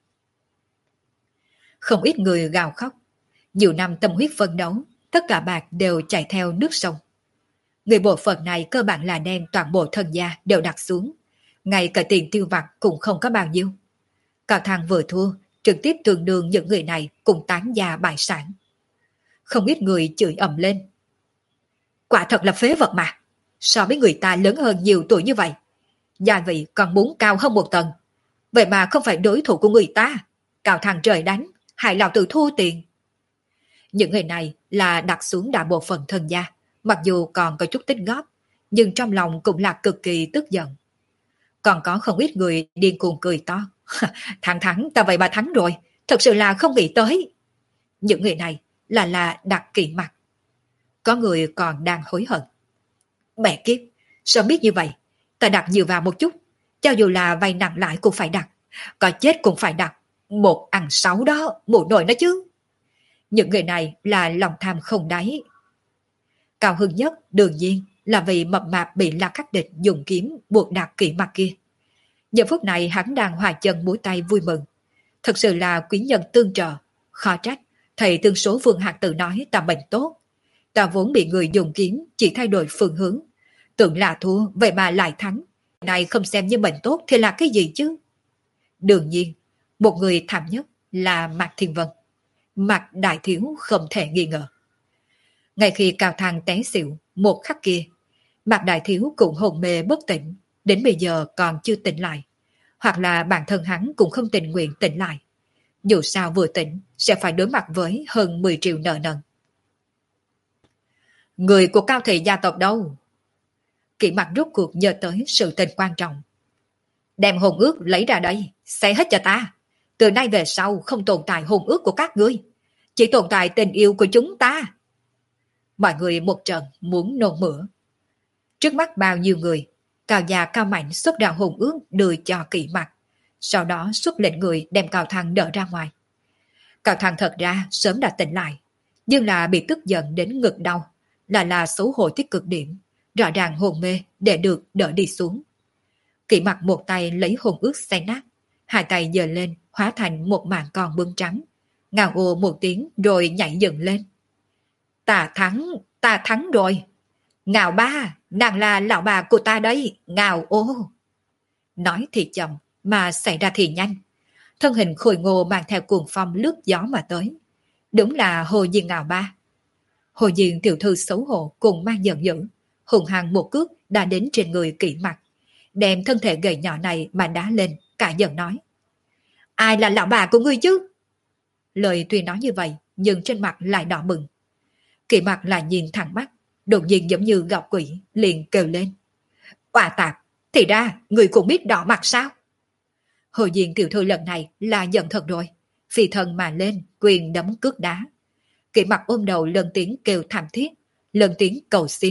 Không ít người gào khóc. Nhiều năm tâm huyết phấn đấu, tất cả bạc đều chảy theo nước sông. Người bộ phận này cơ bản là đem toàn bộ thân gia đều đặt xuống. Ngay cả tiền tiêu vặt cũng không có bao nhiêu. Cao Thăng vừa thua, trực tiếp tương đương những người này cùng tán gia bại sản. Không ít người chửi ầm lên. Quả thật là phế vật mà. So với người ta lớn hơn nhiều tuổi như vậy, gia vị còn muốn cao hơn một tầng. Vậy mà không phải đối thủ của người ta. Cao Thăng trời đánh, hại lão tử thua tiền. Những người này là đặt xuống đại bộ phận thân gia, mặc dù còn có chút tích góp, nhưng trong lòng cũng là cực kỳ tức giận. Còn có không ít người điên cuồng cười to. Thắng thắng, ta vậy mà thắng rồi, thật sự là không nghĩ tới. Những người này là là đặt Kỵ Mặc. Có người còn đang hối hận. Mẹ kiếp, sao biết như vậy? Ta đặt nhiều vào một chút, cho dù là vay nặng lại cũng phải đặt, có chết cũng phải đặt. Một ăn sáu đó, mụ nội nó chứ. Những người này là lòng tham không đáy. Cao hứng nhất đương nhiên là vì mập mạp bị La Khắc Địch dùng kiếm buộc đặt Kỵ Mặc kia. Giờ phút này hắn đang hòa chân múa tay vui mừng. Thật sự là quý nhân tương trợ, khó trách. Thầy tương số Vương Hạc Tự nói ta bệnh tốt. Ta vốn bị người dùng kiếm chỉ thay đổi phương hướng. Tưởng là thua, vậy mà lại thắng. Này không xem như bệnh tốt thì là cái gì chứ? Đương nhiên, một người thảm nhất là Mạc Thiên Vân. Mạc Đại Thiếu không thể nghi ngờ. Ngay khi Cao Thăng té xỉu, một khắc kia, Mạc Đại Thiếu cũng hồn mê bất tỉnh, đến bây giờ còn chưa tỉnh lại. Hoặc là bản thân hắn cũng không tình nguyện tỉnh lại. Dù sao vừa tỉnh, sẽ phải đối mặt với hơn mười triệu nợ nần. Người của Cao thị gia tộc đâu? Kỵ Mặc rốt cuộc nhớ tới sự tình quan trọng. Đem hồn ước lấy ra đây, xé hết cho ta. Từ nay về sau không tồn tại hồn ước của các ngươi, chỉ tồn tại tình yêu của chúng ta. Mọi người một trận muốn nôn mửa. Trước mắt bao nhiêu người, Cao già Cao Mạnh xuất ra hồn ước đưa cho Kỵ Mặc, sau đó xuất lệnh người đem Cao Thăng đỡ ra ngoài. Cao Thăng thật ra sớm đã tỉnh lại, nhưng là bị tức giận đến ngực đau, là là xấu hổ tới cực điểm, rõ ràng hồn mê để được đỡ đi xuống. Kỵ Mặc một tay lấy hồn ước xay nát, hai tay giơ lên hóa thành một mảng con bướm trắng, ngào ồ một tiếng rồi nhảy dựng lên. Ta thắng, ta thắng rồi. Ngào ba, nàng là lão bà của ta đấy, ngào ô. Nói thì chậm mà xảy ra thì nhanh. Thân hình khôi ngô mang theo cuồng phong lướt gió mà tới. Đúng là Hồ Diên ngào ba. Hồ Diên tiểu thư xấu hổ cùng mang giận dữ, hùng hăng một cước đã đến trên người Kỵ Mặc, đem thân thể gầy nhỏ này mà đá lên, cả giận nói. Ai là lão bà của ngươi chứ? Lời tuy nói như vậy, nhưng trên mặt lại đỏ bừng. Kỵ Mặc lại nhìn thẳng mắt, đột nhiên giống như gặp quỷ, liền kêu lên. Oà tạc, thì ra người cũng biết đỏ mặt sao? Hồ Diên tiểu thư lần này là giận thật rồi, phi thân mà lên, quyền đấm cước đá. Kỵ Mặc ôm đầu lần tiếng kêu thảm thiết, lần tiếng cầu xin.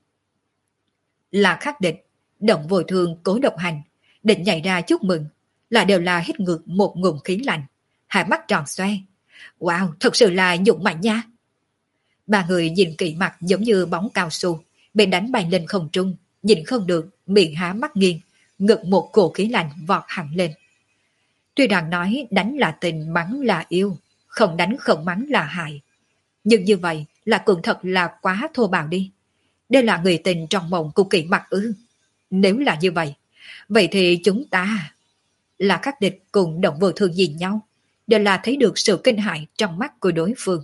Là Khắc Địch, động vội thương cố độc hành, định nhảy ra chúc mừng, là đều là hít ngược một ngụm khí lạnh, hai mắt tròn xoe. Wow, thật sự là dũng mạnh nha. Ba người nhìn Kỵ Mặc giống như bóng cao su, bị đánh bay lên không trung, nhìn không được, miệng há mắt nghiêng, ngực một cổ khí lạnh vọt hẳn lên. Tuy rằng nói đánh là tình, mắng là yêu, không đánh không mắng là hại. Nhưng như vậy là cũng thật là quá thô bạo đi. Đây là người tình trong mộng của Kỷ Mặc ư? Nếu là như vậy, vậy thì chúng ta là các địch cùng động vô thường nhìn nhau, đều là thấy được sự kinh hại trong mắt của đối phương.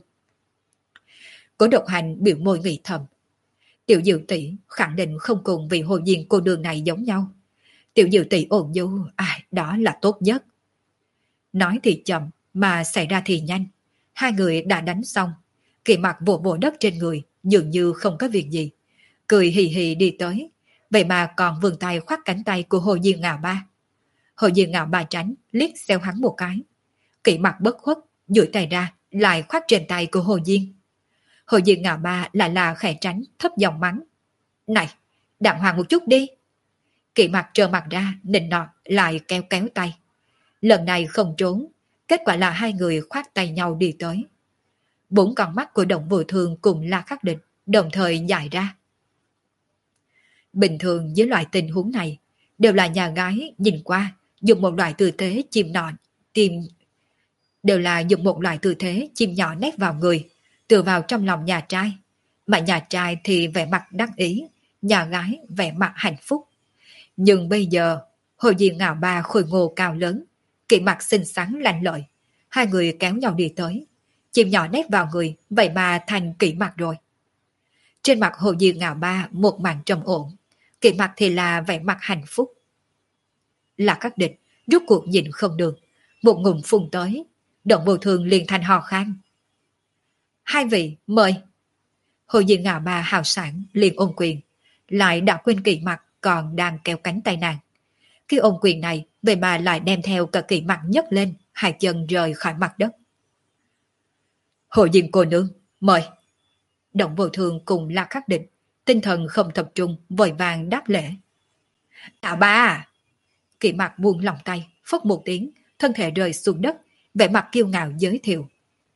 Cố Độc Hành biểu môi nghĩ thầm. Tiểu Diệu tỷ khẳng định không cùng vị hồ diên cô đường này giống nhau. Tiểu Diệu tỷ ổn nhu, à, đó là tốt nhất. Nói thì chậm, mà xảy ra thì nhanh. Hai người đã đánh xong. Kỷ Mặc vỗ vỗ đất trên người, dường như không có việc gì. Cười hì hì đi tới, vậy mà còn vươn tay khoác cánh tay của Hồ Diên Ngạo Ba. Hồ Diên Ngạo Ba tránh, liếc xéo hắn một cái. Kỷ Mặc bất khuất, duỗi tay ra, lại khoác trên tay của Hồ Diên. Hồ Diên Ngạo Ba lại là khẽ tránh, thấp giọng mắng. Này, đàng hoàng một chút đi. Kỷ Mặc trơ mặt ra, nịnh nọt, lại kéo kéo tay. Lần này không trốn, kết quả là hai người khoác tay nhau đi tới. Bốn con mắt của Động Vô Thường cùng La Khắc Định, đồng thời dài ra. Bình thường với loại tình huống này, đều là nhà gái nhìn qua, dùng một loại tư thế chim nọn, tìm đều là dùng một loại tư thế chim nhỏ nép vào người, tựa vào trong lòng nhà trai. Mà nhà trai thì vẻ mặt đắc ý, nhà gái vẻ mặt hạnh phúc. Nhưng bây giờ, Hồ Diên Ngạo Ba khôi ngô cao lớn, Kỷ Mặc xinh xắn lanh lợi, hai người kéo nhau đi tới. Chim nhỏ nép vào người, vậy mà thành Kỷ Mặc rồi. Trên mặt Hồ Diên Ngạo Ba một màn trầm ổn, Kỷ Mặc thì là vẻ mặt hạnh phúc. Là các địch, rút cuộc nhìn không được, một ngụm phun tới, Động Vô Thường liền thành hò khan. Hai vị, mời. Hồ Diên Ngạo Ba hào sản liền ôm quyền, lại đã quên Kỷ Mặc còn đang kéo cánh tay nàng. Khi ôm quyền này, vậy mà lại đem theo cả Kỷ Mặc nhấc lên, hai chân rời khỏi mặt đất. Hồ Diên cô nương, mời. Động Vô Thường cùng La Khắc Định, tinh thần không tập trung, vội vàng đáp lễ. Tạ ba. Kỷ Mặc buông lòng tay, phất một tiếng, thân thể rơi xuống đất, vẻ mặt kiêu ngạo giới thiệu.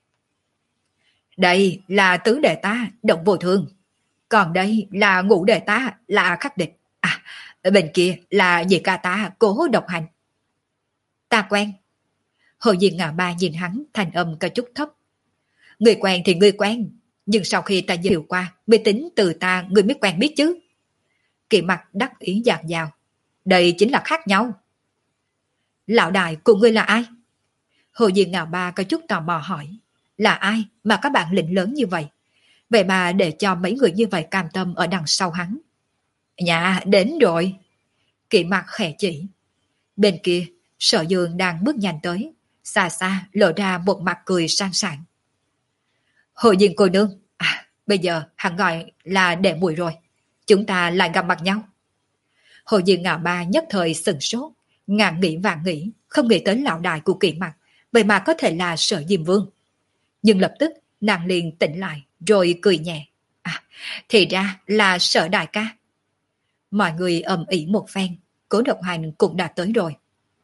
Đây là tứ đệ ta, Động Vô Thường. Còn đây là ngũ đệ ta, là Khắc Địch. À, bên kia là dì ca ta, Cố Độc Hành. Ta quen. Hồ Diên Ngạo Ba nhìn hắn, thành âm có chút thấp. Người quen thì người quen, nhưng sau khi ta giới thiệu qua, mới tính từ ta người mới quen biết chứ. Kỷ Mặc đắc ý dạt dào. Đây chính là khác nhau. Lão đại của ngươi là ai? Hồ Diên Ngạo Ba có chút tò mò hỏi. Là ai mà các bạn lĩnh lớn như vậy? Vậy mà để cho mấy người như vậy cam tâm ở đằng sau hắn. Dạ, đến rồi. Kỷ Mặc khẽ chỉ. Bên kia, Sở Dương đang bước nhanh tới, xa xa lộ ra một mặt cười sang sảng. Hồ Diên cô nương, à, bây giờ hắn gọi là đệ muội rồi. Chúng ta lại gặp mặt nhau. Hồ Diên Ngạo Ba nhất thời sừng sốt, ngàn nghĩ vạn nghĩ, không nghĩ tới lão đại của Kỷ Mặc, vậy mà có thể là Sở Diêm Vương. Nhưng lập tức nàng liền tỉnh lại, rồi cười nhẹ. À, thì ra là Sở đại ca. Mọi người ầm ĩ một phen, Cố Độc Hành cũng đã tới rồi.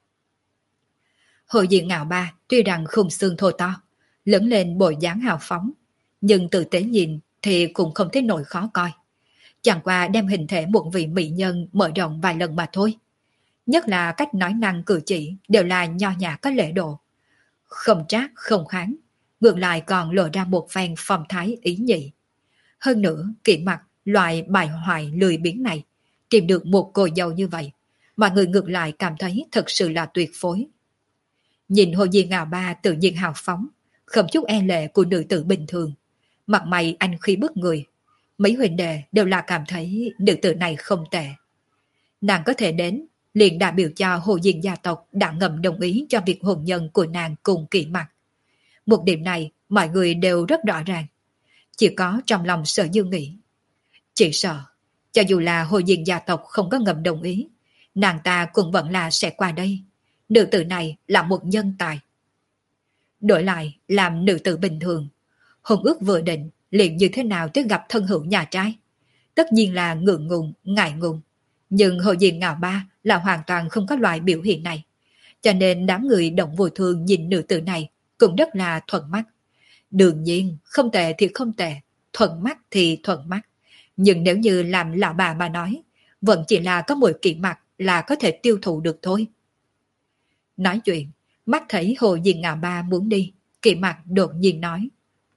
Hồ Diên Ngạo Ba tuy rằng khung xương thô to, lớn lên bộ dáng hào phóng, nhưng tử tế nhìn thì cũng không thấy nổi khó coi. Chẳng qua đem hình thể một vị mỹ nhân mở rộng vài lần mà thôi. Nhất là cách nói năng cử chỉ đều là nho nhã có lễ độ. Không trác không kháng, ngược lại còn lộ ra một phen phong thái ý nhị. Hơn nữa, Kỷ Mặc loại bài hoài lười biếng này, tìm được một cô dâu như vậy, mọi người ngược lại cảm thấy thật sự là tuyệt phối. Nhìn Hồ Diên Ngạo Ba tự nhiên hào phóng, không chút e lệ của nữ tử bình thường. Mặt mày anh khi bức người, mấy huynh đệ đều là cảm thấy nữ tử này không tệ. Nàng có thể đến, liền đại biểu cho Hồ Diên gia tộc đã ngầm đồng ý cho việc hôn nhân của nàng cùng Kỷ Mặc. Một điểm này mọi người đều rất rõ ràng. Chỉ có trong lòng Sở Dương nghĩ. Chỉ sợ, cho dù là Hồ Diên gia tộc không có ngầm đồng ý, nàng ta cũng vẫn là sẽ qua đây. Nữ tử này là một nhân tài. Đổi lại làm nữ tử bình thường, hôn ước vừa định liền như thế nào tới gặp thân hữu nhà trai. Tất nhiên là ngượng ngùng, ngại ngùng. Nhưng Hồ Diên Ngạo Ba là hoàn toàn không có loại biểu hiện này. Cho nên đám người Động Vô Thường nhìn nữ tử này cũng rất là thuận mắt. Đương nhiên, không tệ thì không tệ, thuận mắt thì thuận mắt. Nhưng nếu như làm lão bà mà nói, vẫn chỉ là có mười kỵ mặt là có thể tiêu thụ được thôi. Nói chuyện, mắt thấy Hồ Diên Ngạo Ba muốn đi, kỵ mặt đột nhiên nói.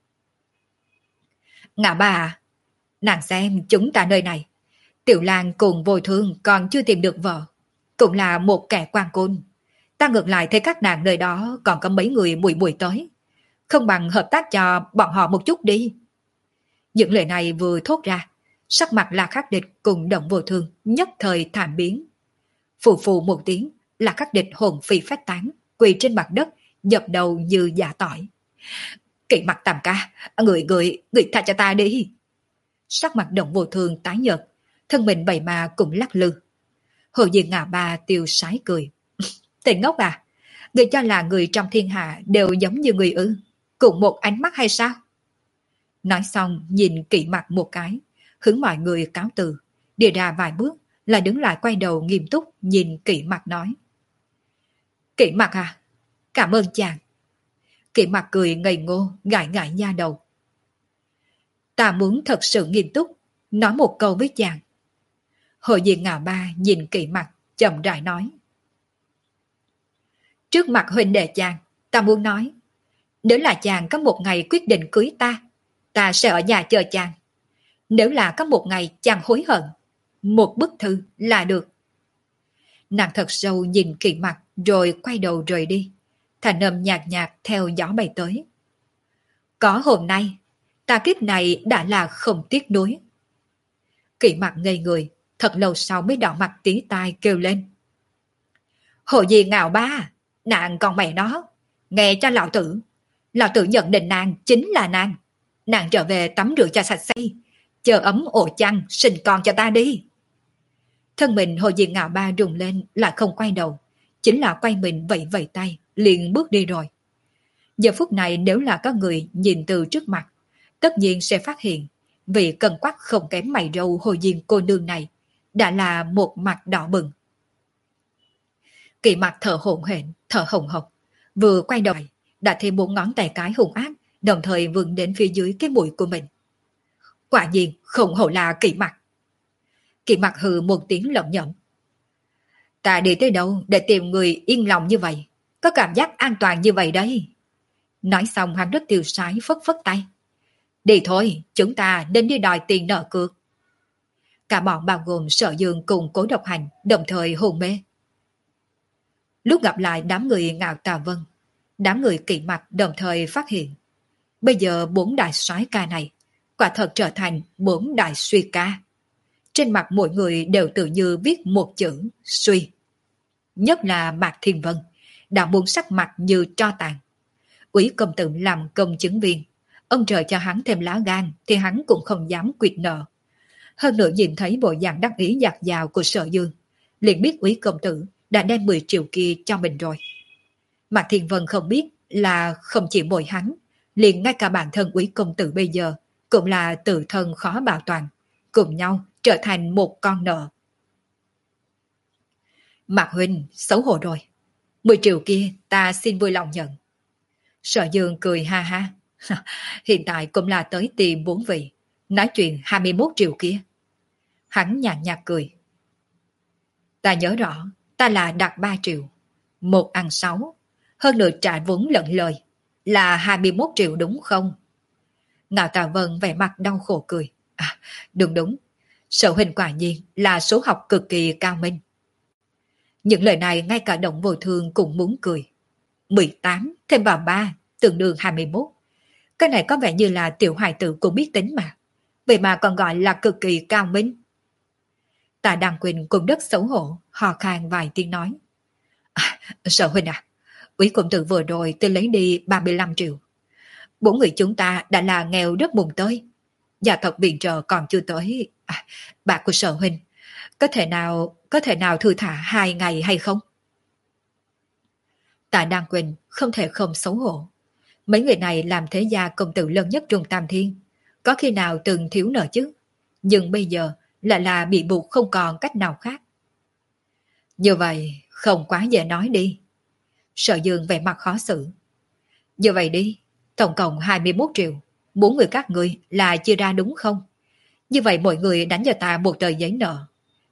Ngạo Ba à, nàng xem chúng ta nơi này, Tiểu Lan cùng Vô Thương còn chưa tìm được vợ, cũng là một kẻ quan côn. Ta ngược lại thấy các nàng nơi đó còn có mấy người bùi bùi tới, không bằng hợp tác cho bọn họ một chút đi. Những lời này vừa thốt ra, sắc mặt là khắc địch cùng Động Vô Thương nhất thời thảm biến. Phù phù một tiếng, là khắc địch hồn phi phách tán, quỳ trên mặt đất, dập đầu như giả tỏi. Kỵ mặt Tam ca, người người, người tha cho ta đi. Sắc mặt Động Vô Thương tái nhợt, thân mình bầy mà cũng lắc lư. Hồ Diên Ngạo Ba tiêu sái cười. Tên ngốc à, người cho là người trong thiên hạ đều giống như người ư, cùng một ánh mắt hay sao? Nói xong nhìn kỵ mặt một cái, hướng mọi người cáo từ, đi ra vài bước, lại đứng lại quay đầu nghiêm túc nhìn kỵ mặt nói. Kỵ mặt à, cảm ơn chàng. Kỵ mặt cười ngây ngô, gãi gãi da đầu. Ta muốn thật sự nghiêm túc, nói một câu với chàng. Hồ Diên Ngạo Ba nhìn kỵ mặt, chậm rãi nói. Trước mặt huynh đệ chàng, ta muốn nói, nếu là chàng có một ngày quyết định cưới ta, ta sẽ ở nhà chờ chàng. Nếu là có một ngày chàng hối hận, một bức thư là được. Nàng thật sâu nhìn kỵ mặt rồi quay đầu rời đi, thành âm nhạt nhạt theo gió bay tới. Có hôm nay, ta kiếp này đã là không tiếc nuối. Kỵ mặt ngây người, thật lâu sau mới đỏ mặt tí tai kêu lên. Hồ Diên Ngạo Ba, nàng con mẹ nó, nghe cho lão tử. Lão tử nhận định nàng chính là nàng. Nàng trở về tắm rửa cho sạch sẽ, chờ ấm ổ chăn, sinh con cho ta đi. Thân mình Hồ Diên Ngạo Ba rùng lên lại không quay đầu, chính là quay mình vẫy vẫy tay, liền bước đi rồi. Giờ phút này nếu là có người nhìn từ trước mặt, tất nhiên sẽ phát hiện vị cân quắc không kém mày râu Hồ Diên cô nương này đã là một mặt đỏ bừng. Kỵ mặt thở hổn hển, thở hồng hộc, vừa quay đầu đã thêm bốn ngón tay cái hung ác, đồng thời vươn đến phía dưới cái mũi của mình. Quả nhiên không hổ là Kỵ mặt. Kỵ mặt hừ một tiếng lẩm nhẩm. Ta đi tới đâu để tìm người yên lòng như vậy, có cảm giác an toàn như vậy đấy. Nói xong hắn rất tiêu sái phất phất tay. Đi thôi, chúng ta nên đi đòi tiền nợ cược. Cả bọn bao gồm Sở Dương cùng Cố Độc Hành đồng thời hôn mê. Lúc gặp lại đám người Ngạo Tà Vân, đám người Kỵ mặt đồng thời phát hiện. Bây giờ bốn đại soái ca này quả thật trở thành bốn đại suy ca. Trên mặt mỗi người đều tự như viết một chữ suy. Nhất là Mạc Thiên Vân, đã muốn sắc mặt như tro tàn. Úy công tử làm công chứng viên, ông trời cho hắn thêm lá gan thì hắn cũng không dám quyệt nợ. Hơn nữa nhìn thấy bộ dạng đắc ý dạt dào của Sở Dương, liền biết Úy công tử đã đem mười triệu kia cho mình rồi. Mạc Thiên Vân không biết là không chỉ mỗi hắn, liền ngay cả bản thân Úy công tử bây giờ cũng là tự thân khó bảo toàn, cùng nhau trở thành một con nợ. Mạc huynh xấu hổ rồi, mười triệu kia ta xin vui lòng nhận. Sở Dương cười ha ha. Hiện tại cũng là tới tìm bốn vị, nói chuyện hai mươi mốt triệu kia. Hắn nhạt nhạt cười. Ta nhớ rõ, ta là đặt ba triệu, một ăn sáu, hơn nữa trả vốn lẫn lời, là hai mươi mốt triệu đúng không? Ngạo Tà Vân vẻ mặt đau khổ cười. À, đúng đúng, Sở huynh quả nhiên là số học cực kỳ cao minh. Những lời này ngay cả Động Vô Thương cũng muốn cười. mười tám thêm vào ba, tương đương hai mươi mốt. Cái này có vẻ như là tiểu hài tử cũng biết tính mà. Vậy mà còn gọi là cực kỳ cao minh. Tạ Đăng Quỳnh cũng rất xấu hổ, hò khan vài tiếng nói. À, Sở huynh à, Úy công tử vừa rồi tôi lấy đi ba mươi lăm triệu. Bốn người chúng ta đã là nghèo rất mùng tới. Gia tộc viện trợ còn chưa tới. À, bạc của Sở huynh, có thể nào, có thể nào thư thả hai ngày hay không? Tạ Đăng Quỳnh không thể không xấu hổ. Mấy người này làm thế gia công tử lớn nhất Trung Tam Thiên, có khi nào từng thiếu nợ chứ? Nhưng bây giờ lại là bị buộc không còn cách nào khác. Như vậy không quá dễ nói đi. Sở Dương vẻ mặt khó xử. Như vậy đi, tổng cộng hai mươi mốt triệu, bốn người các người là chia ra đúng không? Như vậy mỗi người đánh cho ta một tờ giấy nợ.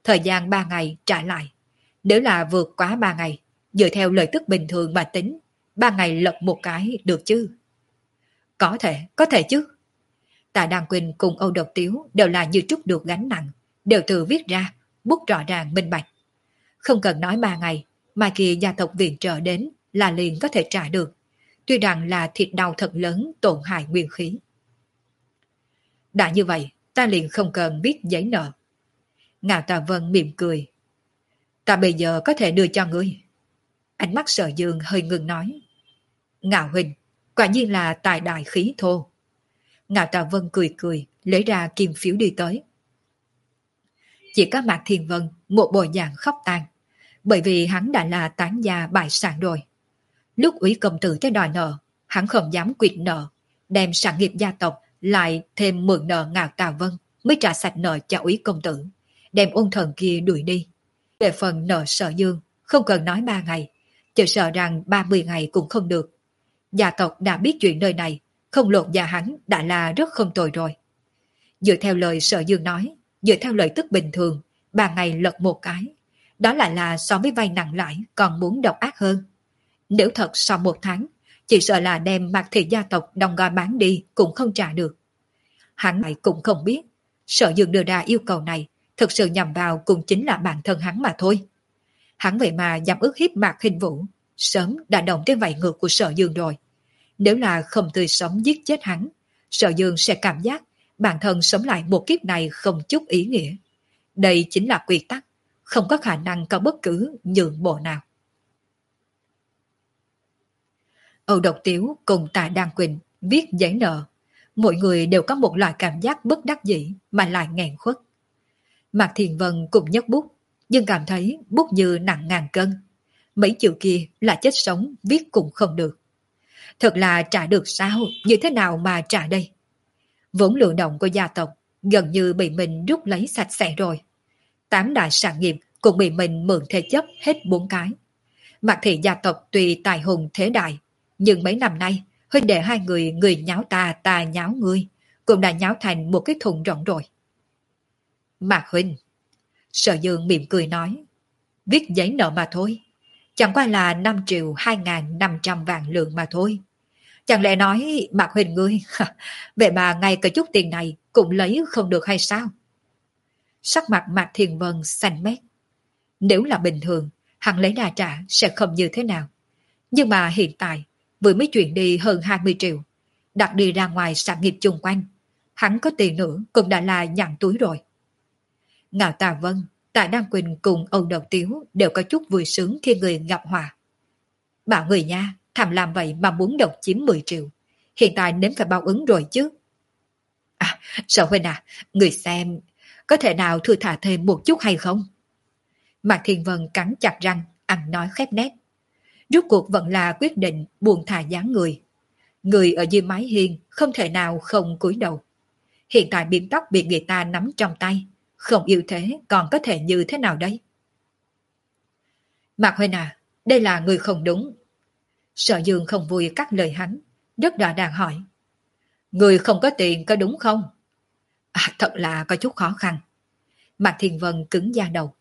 thời gian ba ngày trả lại. Nếu là vượt quá ba ngày, dựa theo lời tức bình thường mà tính, ba ngày lật một cái được chứ? Có thể, có thể chứ. Tạ Đăng Quỳnh cùng Âu Độc Tiếu đều là như trút được gánh nặng, đều tự viết ra, bút rõ ràng minh bạch. Không cần nói ba ngày, mai kia gia tộc viện trợ đến là liền có thể trả được. Tuy rằng là thịt đau thật lớn tổn hại nguyên khí. Đã như vậy, ta liền không cần viết giấy nợ. Ngạo Tà Vân mỉm cười. Ta bây giờ có thể đưa cho ngươi. Ánh mắt Sở Dương hơi ngừng nói. Ngạo huynh, quả nhiên là tài đại khí thô. Ngạo Tà Vân cười cười, lấy ra kim phiếu đi tới. Chỉ có Mạc Thiên Vân một bộ dạng khóc tàn, bởi vì hắn đã là tán gia bại sản rồi. Lúc Úy công tử tới đòi nợ, hắn không dám quyệt nợ, đem sản nghiệp gia tộc lại thêm mượn nợ Ngạo Tà Vân mới trả sạch nợ cho Úy công tử, đem ôn thần kia đuổi đi. Về phần nợ Sở Dương, không cần nói ba ngày, chỉ sợ rằng ba mươi ngày cũng không được. Gia tộc đã biết chuyện nơi này, không lột da hắn đã là rất không tồi rồi. Dựa theo lời Sở Dương nói, dựa theo lời tức bình thường, ba ngày lật một cái, đó lại là so với vay nặng lãi còn muốn độc ác hơn. Nếu thật sau một tháng, chỉ sợ là đem Mạc Thị gia tộc đồng gói bán đi cũng không trả được. Hắn lại cũng không biết, Sở Dương đưa ra yêu cầu này thực sự nhằm vào cũng chính là bản thân hắn mà thôi. Hắn vậy mà dám ức hiếp Mạc Hình Vũ, sớm đã động tới vảy ngược của Sở Dương rồi. Nếu là không tươi sống giết chết hắn, Sở Dương sẽ cảm giác bản thân sống lại một kiếp này không chút ý nghĩa. Đây chính là quy tắc, không có khả năng có bất cứ nhượng bộ nào. Âu Độc Tiếu cùng Tạ Đăng Quỳnh viết giấy nợ, mỗi người đều có một loại cảm giác bất đắc dĩ mà lại nghẹn khuất. Mạc Thiền Vân cũng nhấc bút, nhưng cảm thấy bút như nặng ngàn cân. Mấy chữ kia là chết sống viết cũng không được. Thật là trả được sao, như thế nào mà trả đây? Vốn lượng động của gia tộc gần như bị mình rút lấy sạch sẽ rồi. Tám đại sản nghiệp cũng bị mình mượn thế chấp hết bốn cái. Mạc Thị gia tộc tuy tài hùng thế đại, nhưng mấy năm nay huynh đệ hai người người nháo ta ta nháo ngươi, cũng đã nháo thành một cái thùng rỗng rồi. Mạc huynh, Sở Dương mỉm cười nói, viết giấy nợ mà thôi, chẳng qua là năm triệu hai ngàn năm trăm vạn lượng mà thôi. Chẳng lẽ nói Mạc huynh ngươi, vậy mà ngay cả chút tiền này cũng lấy không được hay sao? Sắc mặt Mạc Thiền Vân xanh mét. Nếu là bình thường, hắn lấy đà trả sẽ không như thế nào. Nhưng mà hiện tại, vừa mới chuyển đi hơn hai mươi triệu, đặt đi ra ngoài sản nghiệp chung quanh, hắn có tiền nữa cũng đã là nhặn túi rồi. Ngạo Tà Vân, Tạ Đăng Quỳnh cùng Âu Độc Tiếu đều có chút vui sướng khi người gặp hòa. Bảo người nha, thầm làm vậy mà muốn độc chiếm mười triệu, hiện tại nếm phải báo ứng rồi chứ. À, Sở huynh à, người xem, có thể nào thư thả thêm một chút hay không? Mạc Thiên Vân cắn chặt răng, ăn nói khép nét. Rốt cuộc vẫn là quyết định buông thả dáng người. Người ở dưới mái hiên không thể nào không cúi đầu. Hiện tại biếm tóc bị người ta nắm trong tay, không yêu thế còn có thể như thế nào đây? Mạc huynh à, đây là người không đúng. Sở Dương không vui cắt lời hắn, rất rõ ràng hỏi. Người không có tiền có đúng không? À, thật là có chút khó khăn. Mạc Thiên Vân cứng da đầu.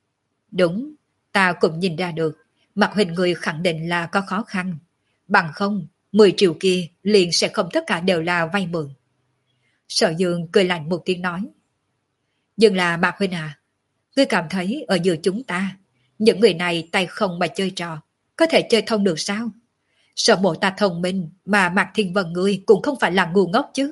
Đúng, ta cũng nhìn ra được, Mạc huynh người khẳng định là có khó khăn. Bằng không, mười triệu kia liền sẽ không tất cả đều là vay mượn. Sở Dương cười lạnh một tiếng nói. Nhưng là Mạc huynh à, ngươi cảm thấy ở giữa chúng ta, những người này tay không mà chơi trò, có thể chơi thông được sao? Sợ bộ ta thông minh mà Mạc Thiên Vân ngươi cũng không phải là ngu ngốc chứ.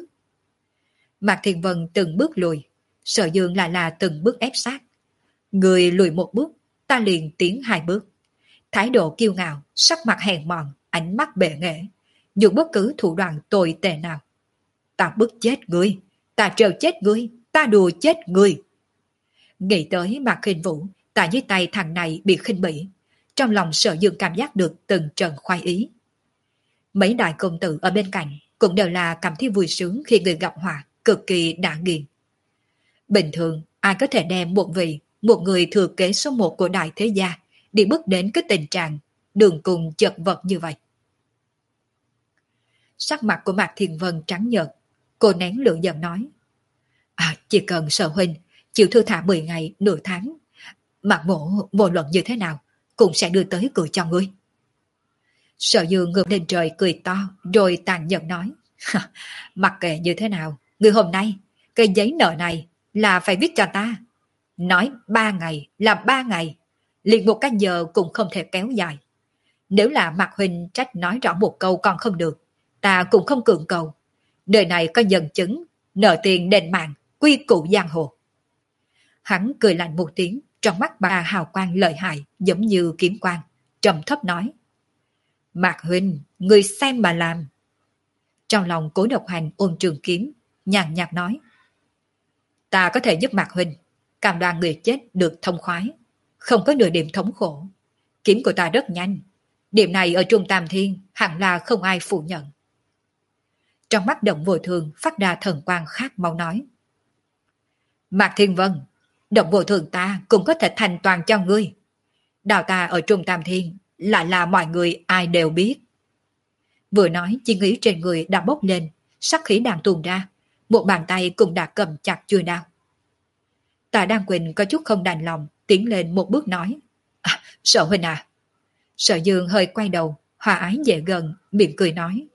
Mạc Thiên Vân từng bước lùi, Sở Dương lại là từng bước ép sát. Người lùi một bước, ta liền tiến hai bước. Thái độ kiêu ngạo, sắc mặt hèn mọn, ánh mắt bệ nghệ, dùng bất cứ thủ đoạn tồi tệ nào. Ta bức chết ngươi, ta trêu chết ngươi, ta đùa chết ngươi. Nghĩ tới Mạc Khinh Vũ, tại dưới tay thằng này bị khinh bỉ, trong lòng Sở Dương cảm giác được từng trận khoái ý. Mấy đại công tử ở bên cạnh cũng đều là cảm thấy vui sướng khi người gặp họa, cực kỳ đã nghiền. Bình thường, ai có thể đem một vị, một người thừa kế số một của đại thế gia đi bước đến cái tình trạng đường cùng chật vật như vậy. Sắc mặt của Mạc Thiên Vân trắng nhợt, cô nén lượng giận nói. À, chỉ cần Sở huynh chịu thư thả mười ngày, nửa tháng. Mạc mộ vô luận như thế nào, cũng sẽ đưa tới cửa cho ngươi. Sở Dương ngược lên trời cười to, rồi tàn nhẫn nói. Mặc kệ như thế nào, người hôm nay, cái giấy nợ này là phải viết cho ta. Nói ba ngày là ba ngày, liền một canh giờ cũng không thể kéo dài. Nếu là Mạc Huynh trách nói rõ một câu còn không được, ta cũng không cưỡng cầu. Đời này có nhân chứng, nợ tiền đền mạng, quy củ giang hồ. Hắn cười lạnh một tiếng, trong mắt bà hào quang lợi hại giống như kiếm quang, trầm thấp nói. Mạc Huynh, người xem mà làm. Trong lòng Cố Độc Hành ôm trường kiếm, nhàn nhạt nói. Ta có thể giúp Mạc Huynh, cam đoan người chết được thông khoái, không có nửa điểm thống khổ. Kiếm của ta rất nhanh, điểm này ở Trung Tam Thiên hẳn là không ai phủ nhận. Trong mắt Động Vô Thường phát ra thần quang khát máu nói. Mạc Thiên Vân, Động Vô Thường ta cũng có thể thành toàn cho ngươi. Đào ta ở Trung Tam Thiên lại là mọi người ai đều biết. Vừa nói chi nghĩ trên người đã bốc lên, sắc khí đang tuôn ra, một bàn tay cũng đã cầm chặt chuôi đao. Tạ Đan Quỳnh có chút không đành lòng, tiến lên một bước nói. À, Sở Huynh à. Sở Dương hơi quay đầu, hòa ái dễ gần, miệng cười nói.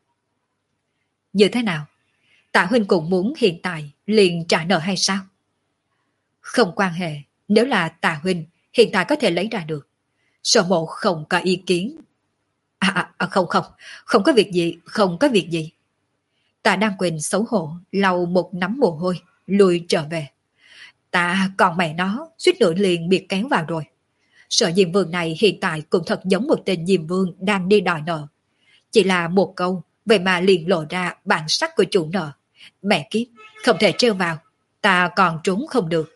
Như thế nào? Tạ Huynh cũng muốn hiện tại liền trả nợ hay sao? Không quan hệ, nếu là Tạ Huynh hiện tại có thể lấy ra được. Sở Mộ không có ý kiến. À, à, à không không, không có việc gì, không có việc gì. Tạ Đan Quỳnh xấu hổ, lau một nắm mồ hôi, lùi trở về. Ta còn mẹ nó, suýt nữa liền bị kéo vào rồi. Sở Diêm Vương này hiện tại cũng thật giống một tên Diêm Vương đang đi đòi nợ. Chỉ là một câu, vậy mà liền lộ ra bản sắc của chủ nợ. Mẹ kiếp, không thể trêu vào, ta còn trốn không được.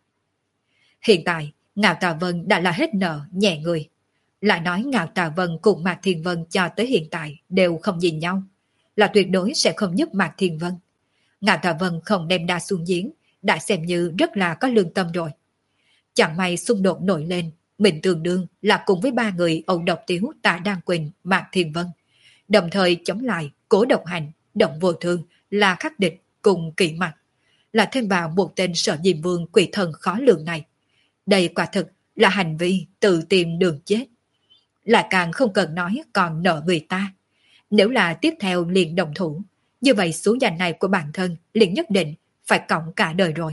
Hiện tại, Ngạo Tà Vân đã là hết nợ, nhẹ người. Lại nói Ngạo Tà Vân cùng Mạc Thiên Vân cho tới hiện tại đều không nhìn nhau, là tuyệt đối sẽ không giúp Mạc Thiên Vân. Ngạo Tà Vân không đem đa xuống giếng, đã xem như rất là có lương tâm rồi. Chẳng may xung đột nổi lên, mình tương đương là cùng với ba người Âu Độc Tiếu, Tạ Đan Quỳnh, Mạc Thiên Vân, đồng thời chống lại Cố Độc Hành, Động Vô Thương là khắc địch cùng Kỵ Mặt, là thêm vào một tên Sở Diêm Vương quỷ thần khó lường này. Đây quả thực là hành vi tự tìm đường chết. Lại càng không cần nói còn nợ người ta. Nếu là tiếp theo liền đồng thủ, như vậy số danh này của bản thân liền nhất định phải cõng cả đời rồi.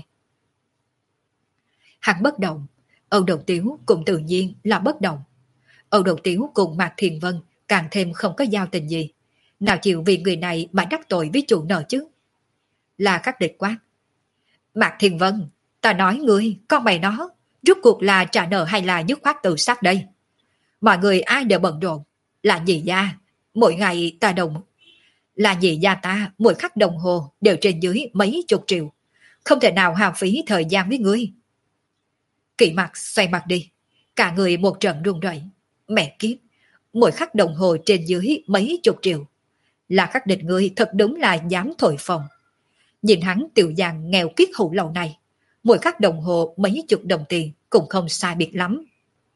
Hắn bất động, Âu Đầu Tiếu cũng tự nhiên là bất động. Âu Đầu Tiếu cùng Mạc Thiên Vân càng thêm không có giao tình gì. Nào chịu vì người này mà đắc tội với chủ nợ chứ? Là khắc địch quát. Mạc Thiên Vân, ta nói ngươi, con mày nó, rốt cuộc là trả nợ hay là dứt khoát tự sát đây? Mọi người ai đều bận rộn, là nhị gia, mỗi ngày ta đồng... Là nhị gia ta, mỗi khắc đồng hồ đều trên dưới mấy chục triệu. Không thể nào hao phí thời gian với ngươi. Kỵ Mặt xoay mặt đi, cả người một trận run rẩy. Mẹ kiếp, mỗi khắc đồng hồ trên dưới mấy chục triệu. Là khắc địch ngươi thật đúng là dám thổi phồng. Nhìn hắn tiểu giang nghèo kiết hủ lậu này, mỗi khắc đồng hồ mấy chục đồng tiền cũng không sai biệt lắm.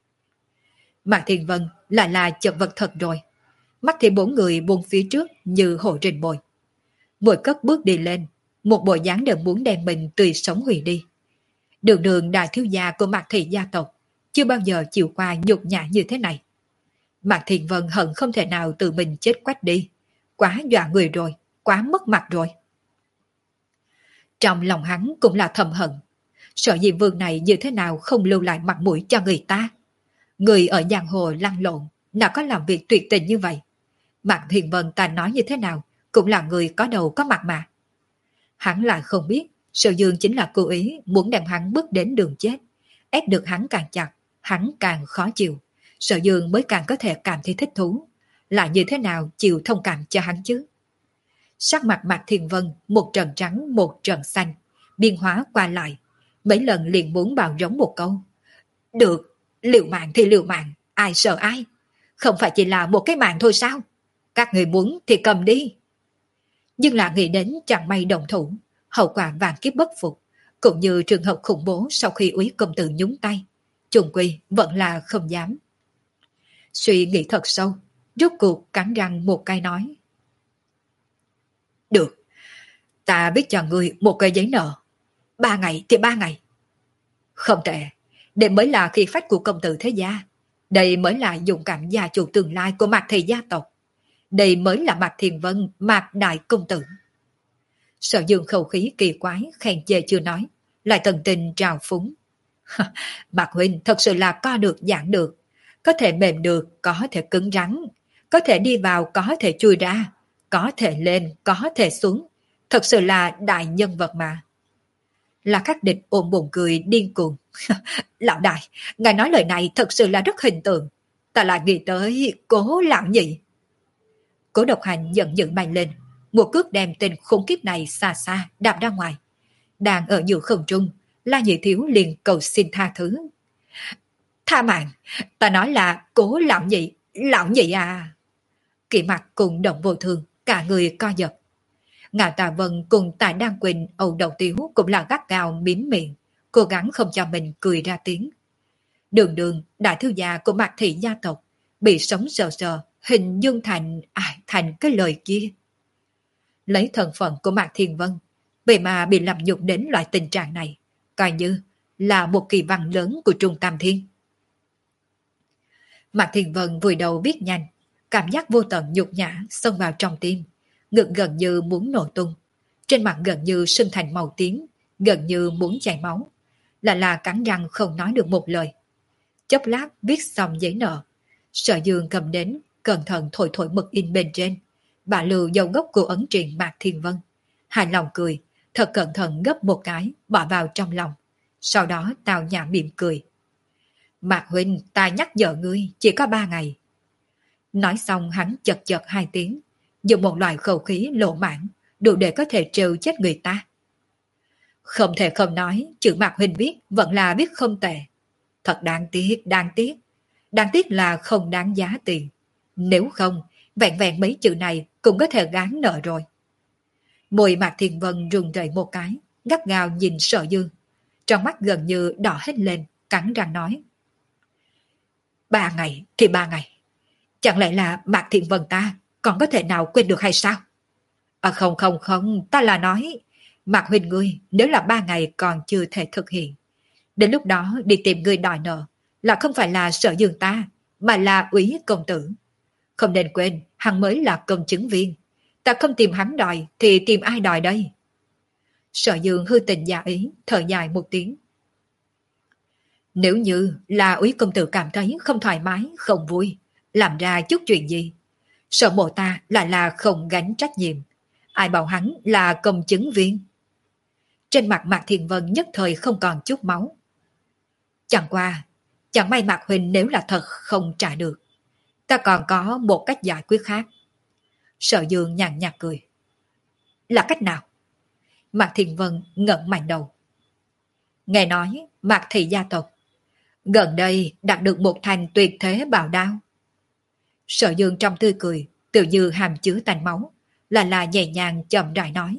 Mạc Thiên Vân lại là chật vật thật rồi. Mắt thì bốn người buông phía trước như hồ rình bồi. Mỗi cất bước đi lên, một bộ dáng đều muốn đem mình tươi sống hủy đi. Đường đường đại thiếu gia của Mạc Thị gia tộc, chưa bao giờ chịu qua nhục nhã như thế này. Mạc Thiên Vân hận không thể nào tự mình chết quách đi. Quá dọa người rồi, quá mất mặt rồi. Trong lòng hắn cũng là thầm hận. Sở Diêm Vương này như thế nào không lưu lại mặt mũi cho người ta. Người ở giang hồ lăn lộn, nào có làm việc tuyệt tình như vậy. Mạc Thiên Vân ta nói như thế nào, cũng là người có đầu có mặt mà. Hắn lại không biết, Sở Dương chính là cố ý muốn đem hắn bước đến đường chết. Ép được hắn càng chặt, hắn càng khó chịu. Sở Dương mới càng có thể cảm thấy thích thú. Là như thế nào chịu thông cảm cho hắn chứ? Sắc mặt Mạc Thiên Vân một trận trắng một trận xanh, biên hóa qua lại. Mấy lần liền muốn bào giống một câu. Được, liều mạng thì liều mạng, ai sợ ai? Không phải chỉ là một cái mạng thôi sao? Các người muốn thì cầm đi. Nhưng là nghĩ đến chẳng may đồng thủ, hậu quả vạn kiếp bất phục, cũng như trường hợp khủng bố sau khi úy công tử nhúng tay. Trùng quy vẫn là không dám. Suy nghĩ thật sâu, rốt cuộc cắn răng một cái nói. Được, ta biết cho ngươi một cây giấy nợ. Ba ngày thì ba ngày, Không tệ, đây mới là khí phách của công tử thế gia. Đây mới là dũng cảm gia chủ tương lai của Mạc thị gia tộc. Đây mới là Mạc Thiền Vân, Mạc đại công tử. Sở Dương khẩu khí kỳ quái, khen chê chưa nói, lại tận tình trào phúng. Mạc huynh thật sự là co được giãn được, có thể mềm được, có thể cứng rắn, có thể đi vào, có thể chui ra, có thể lên, có thể xuống, thật sự là đại nhân vật mà. Là Khắc Địch ôm bụng cười điên cuồng. Lão đại, ngài nói lời này thật sự là rất hình tượng, ta lại nghĩ tới Cố lão nhị. Cố Độc Hành giận dữ bay lên, một cước đem tên khủng khiếp này xa xa đạp ra ngoài. Đang ở giữa không trung, La Nhị Thiếu liền cầu xin tha thứ. Tha mạng, ta nói là Cố lão nhị, lão nhị à. Kỵ Mặc cùng Động Vô Thường, cả người co giật. Ngạo Tà Vân cùng Tài Đan Quỳnh, Âu Đầu Tiếu cũng là gắt gao miếm miệng, cố gắng không cho mình cười ra tiếng. Đường đường, đại thư gia của Mạc thị gia tộc, bị sống sờ sờ, hình dung thành, à, thành cái lời kia. Lấy thân phận của Mạc Thiên Vân, vậy mà bị làm nhục đến loại tình trạng này, coi như là một kỳ văn lớn của Trung Tam Thiên. Mạc Thiên Vân vùi đầu viết nhanh, cảm giác vô tận nhục nhã xông vào trong tim, ngực gần như muốn nổ tung, trên mặt gần như sưng thành màu tím, gần như muốn chảy máu, là là cắn răng không nói được một lời. Chốc lát viết xong giấy nợ, Sở Dương cầm đến, cẩn thận thổi thổi mực in bên trên, bà lưu dấu gốc của ấn truyện Mạc Thiên Vân, hài lòng cười, thật cẩn thận gấp một cái, bỏ vào trong lòng, sau đó tào nhã mỉm cười. Mạc huynh, ta nhắc nhở ngươi, chỉ có ba ngày. Nói xong hắn chật chật hai tiếng, dùng một loại khẩu khí lộ mãn, đủ để có thể trêu chết người ta. Không thể không nói, chữ Mạc huynh viết vẫn là viết không tệ. Thật đáng tiếc, đáng tiếc. Đáng tiếc là không đáng giá tiền. Nếu không, vẹn vẹn mấy chữ này cũng có thể gán nợ rồi. Môi Mạc Thiên Vân run rẩy một cái, gắt gao nhìn Sở Dương. Trong mắt gần như đỏ hết lên, cắn răng nói. Ba ngày thì ba ngày. Chẳng lẽ là Mạc Thiên Vân ta còn có thể nào quên được hay sao? À không không không, ta là nói, Mạc huynh ngươi nếu là ba ngày còn chưa thể thực hiện, đến lúc đó đi tìm người đòi nợ là không phải là Sở Dương ta, mà là Úy công tử. Không nên quên, hắn mới là công chứng viên. Ta không tìm hắn đòi thì tìm ai đòi đây? Sở Dương hư tình giả ý, thở dài một tiếng. Nếu như là Úy công tử cảm thấy không thoải mái, không vui, làm ra chút chuyện gì, Sở mộ ta lại là không gánh trách nhiệm. Ai bảo hắn là công chứng viên? Trên mặt Mạc Thiên Vân nhất thời không còn chút máu. Chẳng qua, chẳng may Mạc huynh nếu là thật không trả được, ta còn có một cách giải quyết khác. Sở Dương nhàn nhạt cười. Là cách nào? Mạc Thiên Vân ngẩng mạnh đầu. Nghe nói Mạc thị gia tộc gần đây đạt được một thành tuyệt thế bảo đao. Sở Dương trong tươi cười, tự như hàm chứa tanh máu, là là nhẹ nhàng chậm rãi nói.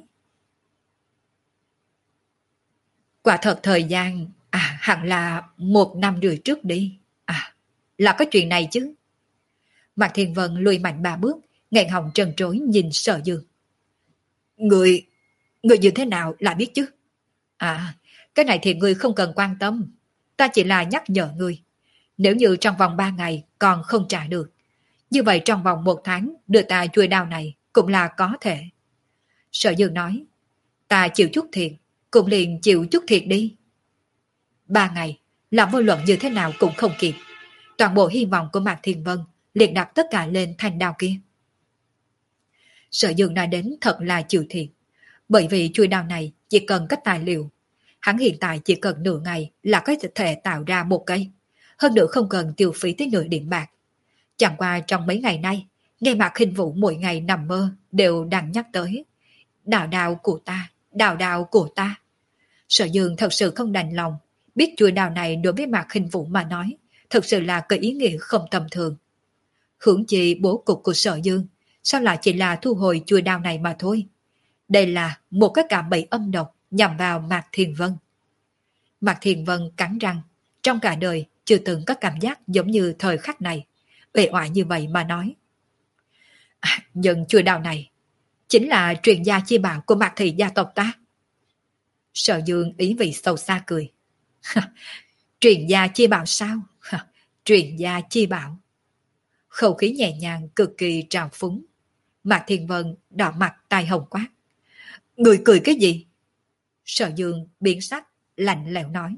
Quả thật thời gian, à hẳn là một năm rưỡi trước đi. À, là có chuyện này chứ. Mạc Thiên Vân lùi mạnh ba bước, nghẹn họng trần trối nhìn Sở Dương. Người, người như thế nào lại biết chứ? À, cái này thì người không cần quan tâm. Ta chỉ là nhắc nhở người. Nếu như trong vòng ba ngày còn không trả được, như vậy trong vòng một tháng đưa ta chuôi đao này cũng là có thể. Sở Dương nói, ta chịu chút thiệt, cũng liền chịu chút thiệt đi. Ba ngày, làm vô luận như thế nào cũng không kịp. Toàn bộ hy vọng của Mạc Thiên Vân liền đặt tất cả lên thanh đao kia. Sở Dương nói đến thật là chịu thiệt, bởi vì chuôi đao này chỉ cần các tài liệu. Hắn hiện tại chỉ cần nửa ngày là có thể tạo ra một cây, hơn nữa không cần tiêu phí tới nửa điểm bạc. Chẳng qua trong mấy ngày nay, nghe Mạc Khinh Vũ mỗi ngày nằm mơ đều đang nhắc tới. Đào đào của ta, đào đào của ta. Sở Dương thật sự không đành lòng, biết chuôi đào này đối với Mạc Khinh Vũ mà nói, thật sự là có ý nghĩa không tầm thường. Hưởng chi bố cục của Sở Dương, sao lại chỉ là thu hồi chuôi đào này mà thôi. Đây là một cái cạm bẫy âm độc nhằm vào Mạc Thiên Vân. Mạc Thiên Vân cắn răng, trong cả đời chưa từng có cảm giác giống như thời khắc này, uể oải như vậy mà nói. À, nhưng chuôi đào này chính là truyền gia chi bảo của Mạc thị gia tộc ta. Sở Dương ý vị sâu xa cười. Truyền gia chi bảo sao? Truyền gia chi bảo. Khẩu khí nhẹ nhàng cực kỳ trào phúng. Mạc Thiên Vân đỏ mặt tai hồng quát. Người cười cái gì? Sở Dương biến sắc, lạnh lẽo nói.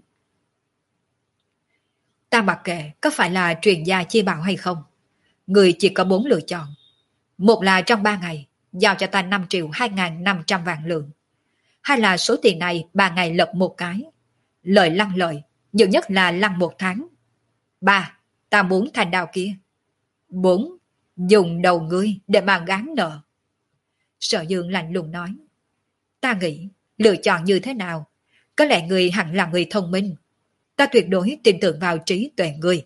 Ta mặc kệ có phải là truyền gia chi bảo hay không. Người chỉ có bốn lựa chọn. Một là trong ba ngày, giao cho ta năm triệu hai ngàn năm trăm vạn lượng. Hai là số tiền này ba ngày lật một cái. Lợi lăng lợi, nhiều nhất là lăng một tháng. Ba, ta muốn thành đao kia. Bốn, dùng đầu ngươi để mà gán nợ. Sở Dương lạnh lùng nói. Ta nghĩ, lựa chọn như thế nào? Có lẽ người hẳn là người thông minh. Ta tuyệt đối tin tưởng vào trí tuệ người.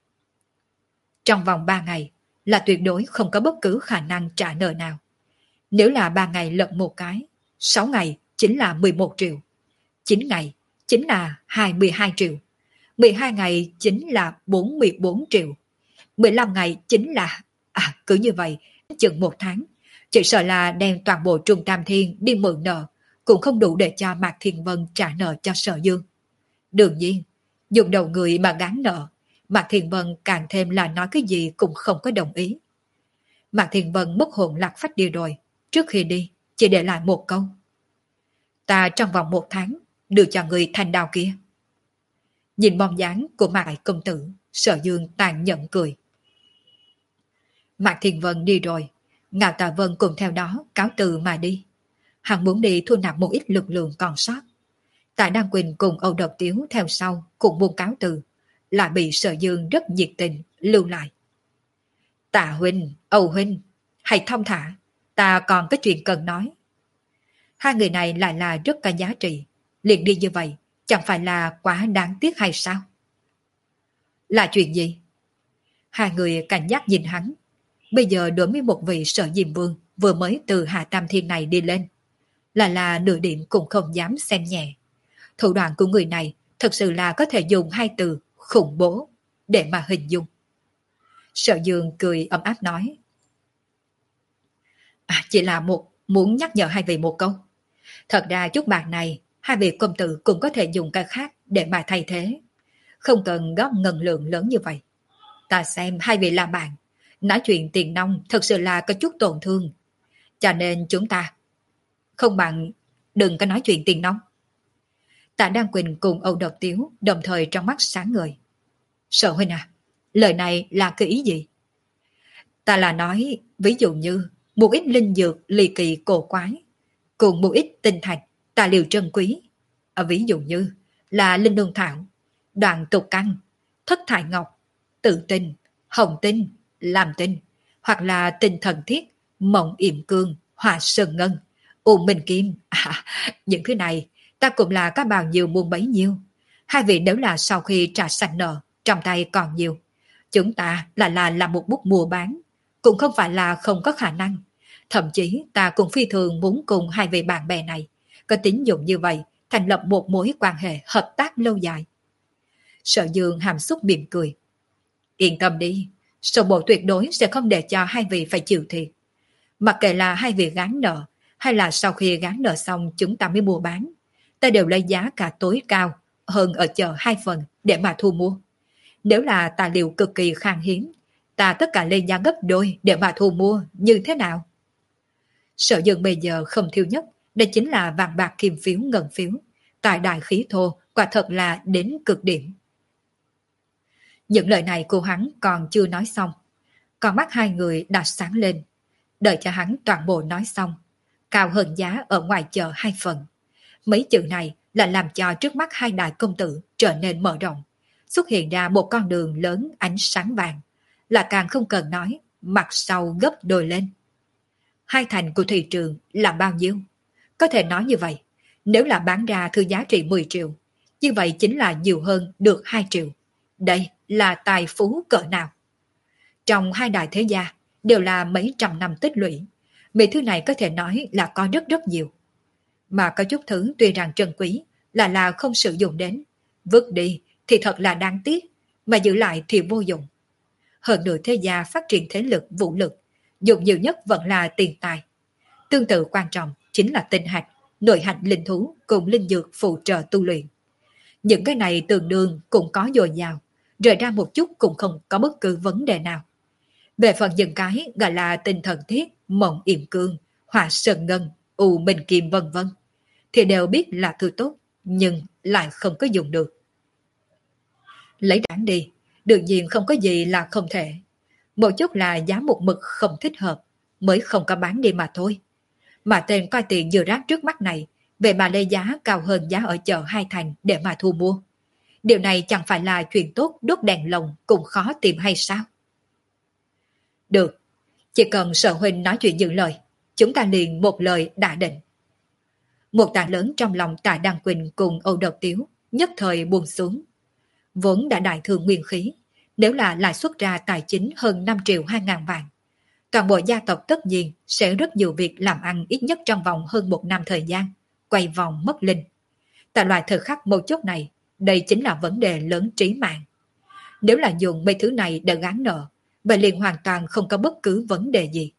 Trong vòng ba ngày là tuyệt đối không có bất cứ khả năng trả nợ nào. Nếu là ba ngày lận một cái, sáu ngày chính là mười một triệu. chín ngày chính là hai mươi hai triệu. mười hai ngày chính là bốn mươi bốn triệu. mười lăm ngày chính là... À, cứ như vậy, chừng một tháng. Chỉ sợ là đem toàn bộ Trung Tam Thiên đi mượn nợ, cũng không đủ để cho Mạc Thiên Vân trả nợ cho Sở Dương. Đương nhiên, dùng đầu người mà gán nợ, Mạc Thiên Vân càng thêm là nói cái gì cũng không có đồng ý. Mạc Thiên Vân mất hồn lạc phách đi rồi, trước khi đi, chỉ để lại một câu. Ta trong vòng một tháng, đưa cho người thành đao kia. Nhìn bóng dáng của Mạc công tử, Sở Dương tàn nhẫn cười. Mạc Thiên Vân đi rồi, Ngạo Tà Vân cùng theo đó cáo từ mà đi. Hắn muốn đi thu nạp một ít lực lượng còn sót. Tạ Đăng Quỳnh cùng Âu Độc Tiếu theo sau cũng buông cáo từ, lại bị Sở Dương rất nhiệt tình lưu lại. Tạ huynh, Âu huynh, hãy thông thả, ta còn có chuyện cần nói. Hai người này lại là rất có giá trị, liền đi như vậy, chẳng phải là quá đáng tiếc hay sao? Là chuyện gì? Hai người cảnh giác nhìn hắn. Bây giờ đối với một vị Sở Diêm Vương vừa mới từ Hạ Tam Thiên này đi lên, là là nửa điểm cũng không dám xem nhẹ. Thủ đoạn của người này thật sự là có thể dùng hai từ khủng bố để mà hình dung. Sở Dương cười ấm áp nói. À, chỉ là một muốn nhắc nhở hai vị một câu. Thật ra chút bạc này, hai vị công tử cũng có thể dùng cái khác để mà thay thế. Không cần góp ngân lượng lớn như vậy. Ta xem hai vị là bạn, nói chuyện tiền nong thật sự là có chút tổn thương. Cho nên chúng ta không bằng đừng có nói chuyện tiền nong. Tạ Đăng Quỳnh cùng Âu Độc Tiếu đồng thời trong mắt sáng ngời. Sở huynh à, lời này là cái ý gì? Ta là nói, ví dụ như một ít linh dược ly kỳ cổ quái, cùng một ít tinh thạch, tài liệu trân quý. À, ví dụ như là linh lương thảo, đoạn tục căn, thất thải ngọc, tự tinh, hồng tinh, làm tinh, hoặc là tinh thần thiết, mộng yểm cương, hỏa sơn ngân, u minh kim. À, những thứ này ta cũng là có bao nhiêu buôn bấy nhiêu. Hai vị nếu là sau khi trả sạch nợ, trong tay còn nhiều, chúng ta là là làm một bút mua bán, cũng không phải là không có khả năng. Thậm chí ta cũng phi thường muốn cùng hai vị bạn bè này có tín dụng như vậy, thành lập một mối quan hệ hợp tác lâu dài. Sở Dương hàm xúc mỉm cười. Yên tâm đi, sổ bộ tuyệt đối sẽ không để cho hai vị phải chịu thiệt. Mặc kệ là hai vị gán nợ, hay là sau khi gán nợ xong chúng ta mới mua bán, ta đều lấy giá cả tối cao hơn ở chợ hai phần để mà thu mua. Nếu là tài liệu cực kỳ khan hiếm, ta tất cả lên giá gấp đôi để mà thu mua, như thế nào? Sở Dương bây giờ không thiếu nhất, đây chính là vàng bạc kim phiếu ngân phiếu, tài đại khí thô, quả thật là đến cực điểm. Những lời này của hắn còn chưa nói xong, con mắt hai người đã sáng lên, đợi cho hắn toàn bộ nói xong, cao hơn giá ở ngoài chợ hai phần. Mấy chữ này là làm cho trước mắt hai đại công tử trở nên mở rộng, xuất hiện ra một con đường lớn ánh sáng vàng, là càng không cần nói, mặt sau gấp đôi lên. Hai thành của thị trường là bao nhiêu? Có thể nói như vậy, nếu là bán ra thứ giá trị mười triệu, như vậy chính là nhiều hơn được hai triệu. Đây là tài phú cỡ nào? Trong hai đại thế gia đều là mấy trăm năm tích lũy, mấy thứ này có thể nói là có rất rất nhiều. Mà có chút thứ tuy rằng trân quý là là không sử dụng đến, vứt đi thì thật là đáng tiếc, mà giữ lại thì vô dụng. Hơn nữa thế gia phát triển thế lực vũ lực, dùng nhiều nhất vẫn là tiền tài. Tương tự quan trọng chính là tinh hạch, nội hạch linh thú cùng linh dược phụ trợ tu luyện. Những cái này tương đương cũng có dồi dào, rời ra một chút cũng không có bất cứ vấn đề nào. Về phần những cái gọi là tinh thần thiết, mộng yểm cương, hỏa sơn ngân, u minh kim vân vân, thì đều biết là thứ tốt, nhưng lại không có dùng được. Lấy đáng đi, đương nhiên không có gì là không thể. Một chút là giá một mực không thích hợp, mới không có bán đi mà thôi. Mà tên coi tiền dừa rác trước mắt này, vậy mà lấy giá cao hơn giá ở chợ Hai Thành để mà thu mua. Điều này chẳng phải là chuyện tốt đốt đèn lồng cũng khó tìm hay sao? Được, chỉ cần Sở huynh nói chuyện giữ lời, chúng ta liền một lời đã định. Một tạ lớn trong lòng Tạ Đăng Quỳnh cùng Âu Độc Tiếu nhất thời buông xuống. Vốn đã đại thương nguyên khí, nếu là lại xuất ra tài chính hơn năm triệu hai ngàn vạn, toàn bộ gia tộc tất nhiên sẽ rất nhiều việc làm ăn ít nhất trong vòng hơn một năm thời gian, quay vòng mất linh. Tại loại thời khắc mấu chốt này, đây chính là vấn đề lớn trí mạng. Nếu là dùng mấy thứ này để gán nợ, vậy liền hoàn toàn không có bất cứ vấn đề gì.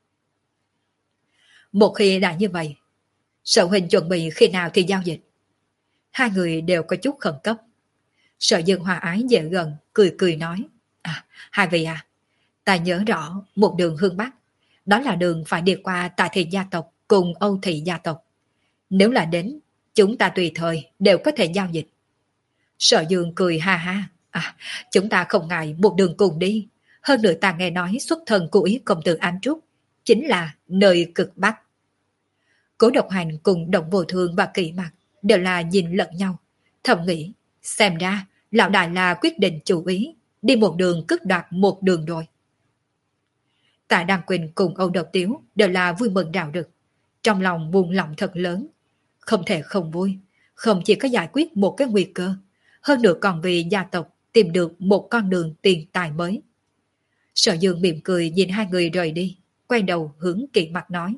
Một khi đã như vậy, Sở huynh chuẩn bị khi nào thì giao dịch? Hai người đều có chút khẩn cấp. Sở Dương hòa ái dễ gần, cười cười nói. À, hai vị à, ta nhớ rõ một đường hướng Bắc, đó là đường phải đi qua Tạ Thị gia tộc cùng Âu Thị gia tộc. Nếu là đến, chúng ta tùy thời đều có thể giao dịch. Sở Dương cười ha ha. À, chúng ta không ngại một đường cùng đi. Hơn nữa ta nghe nói xuất thân của ý công tử An Trúc chính là nơi cực Bắc. Cố Độc Hành cùng Động Vô Thương và Kỵ Mặc đều là nhìn lẫn nhau, thầm nghĩ, xem ra lão đại là quyết định chủ ý, đi một đường cướp đoạt một đường rồi. Tạ Đăng Quỳnh cùng Âu Độc Tiếu đều là vui mừng rạo rực, trong lòng buồn lòng thật lớn, không thể không vui, không chỉ có giải quyết một cái nguy cơ, hơn nữa còn vì gia tộc tìm được một con đường tiền tài mới. Sở Dương mỉm cười nhìn hai người rời đi, quay đầu hướng Kỵ Mặc nói.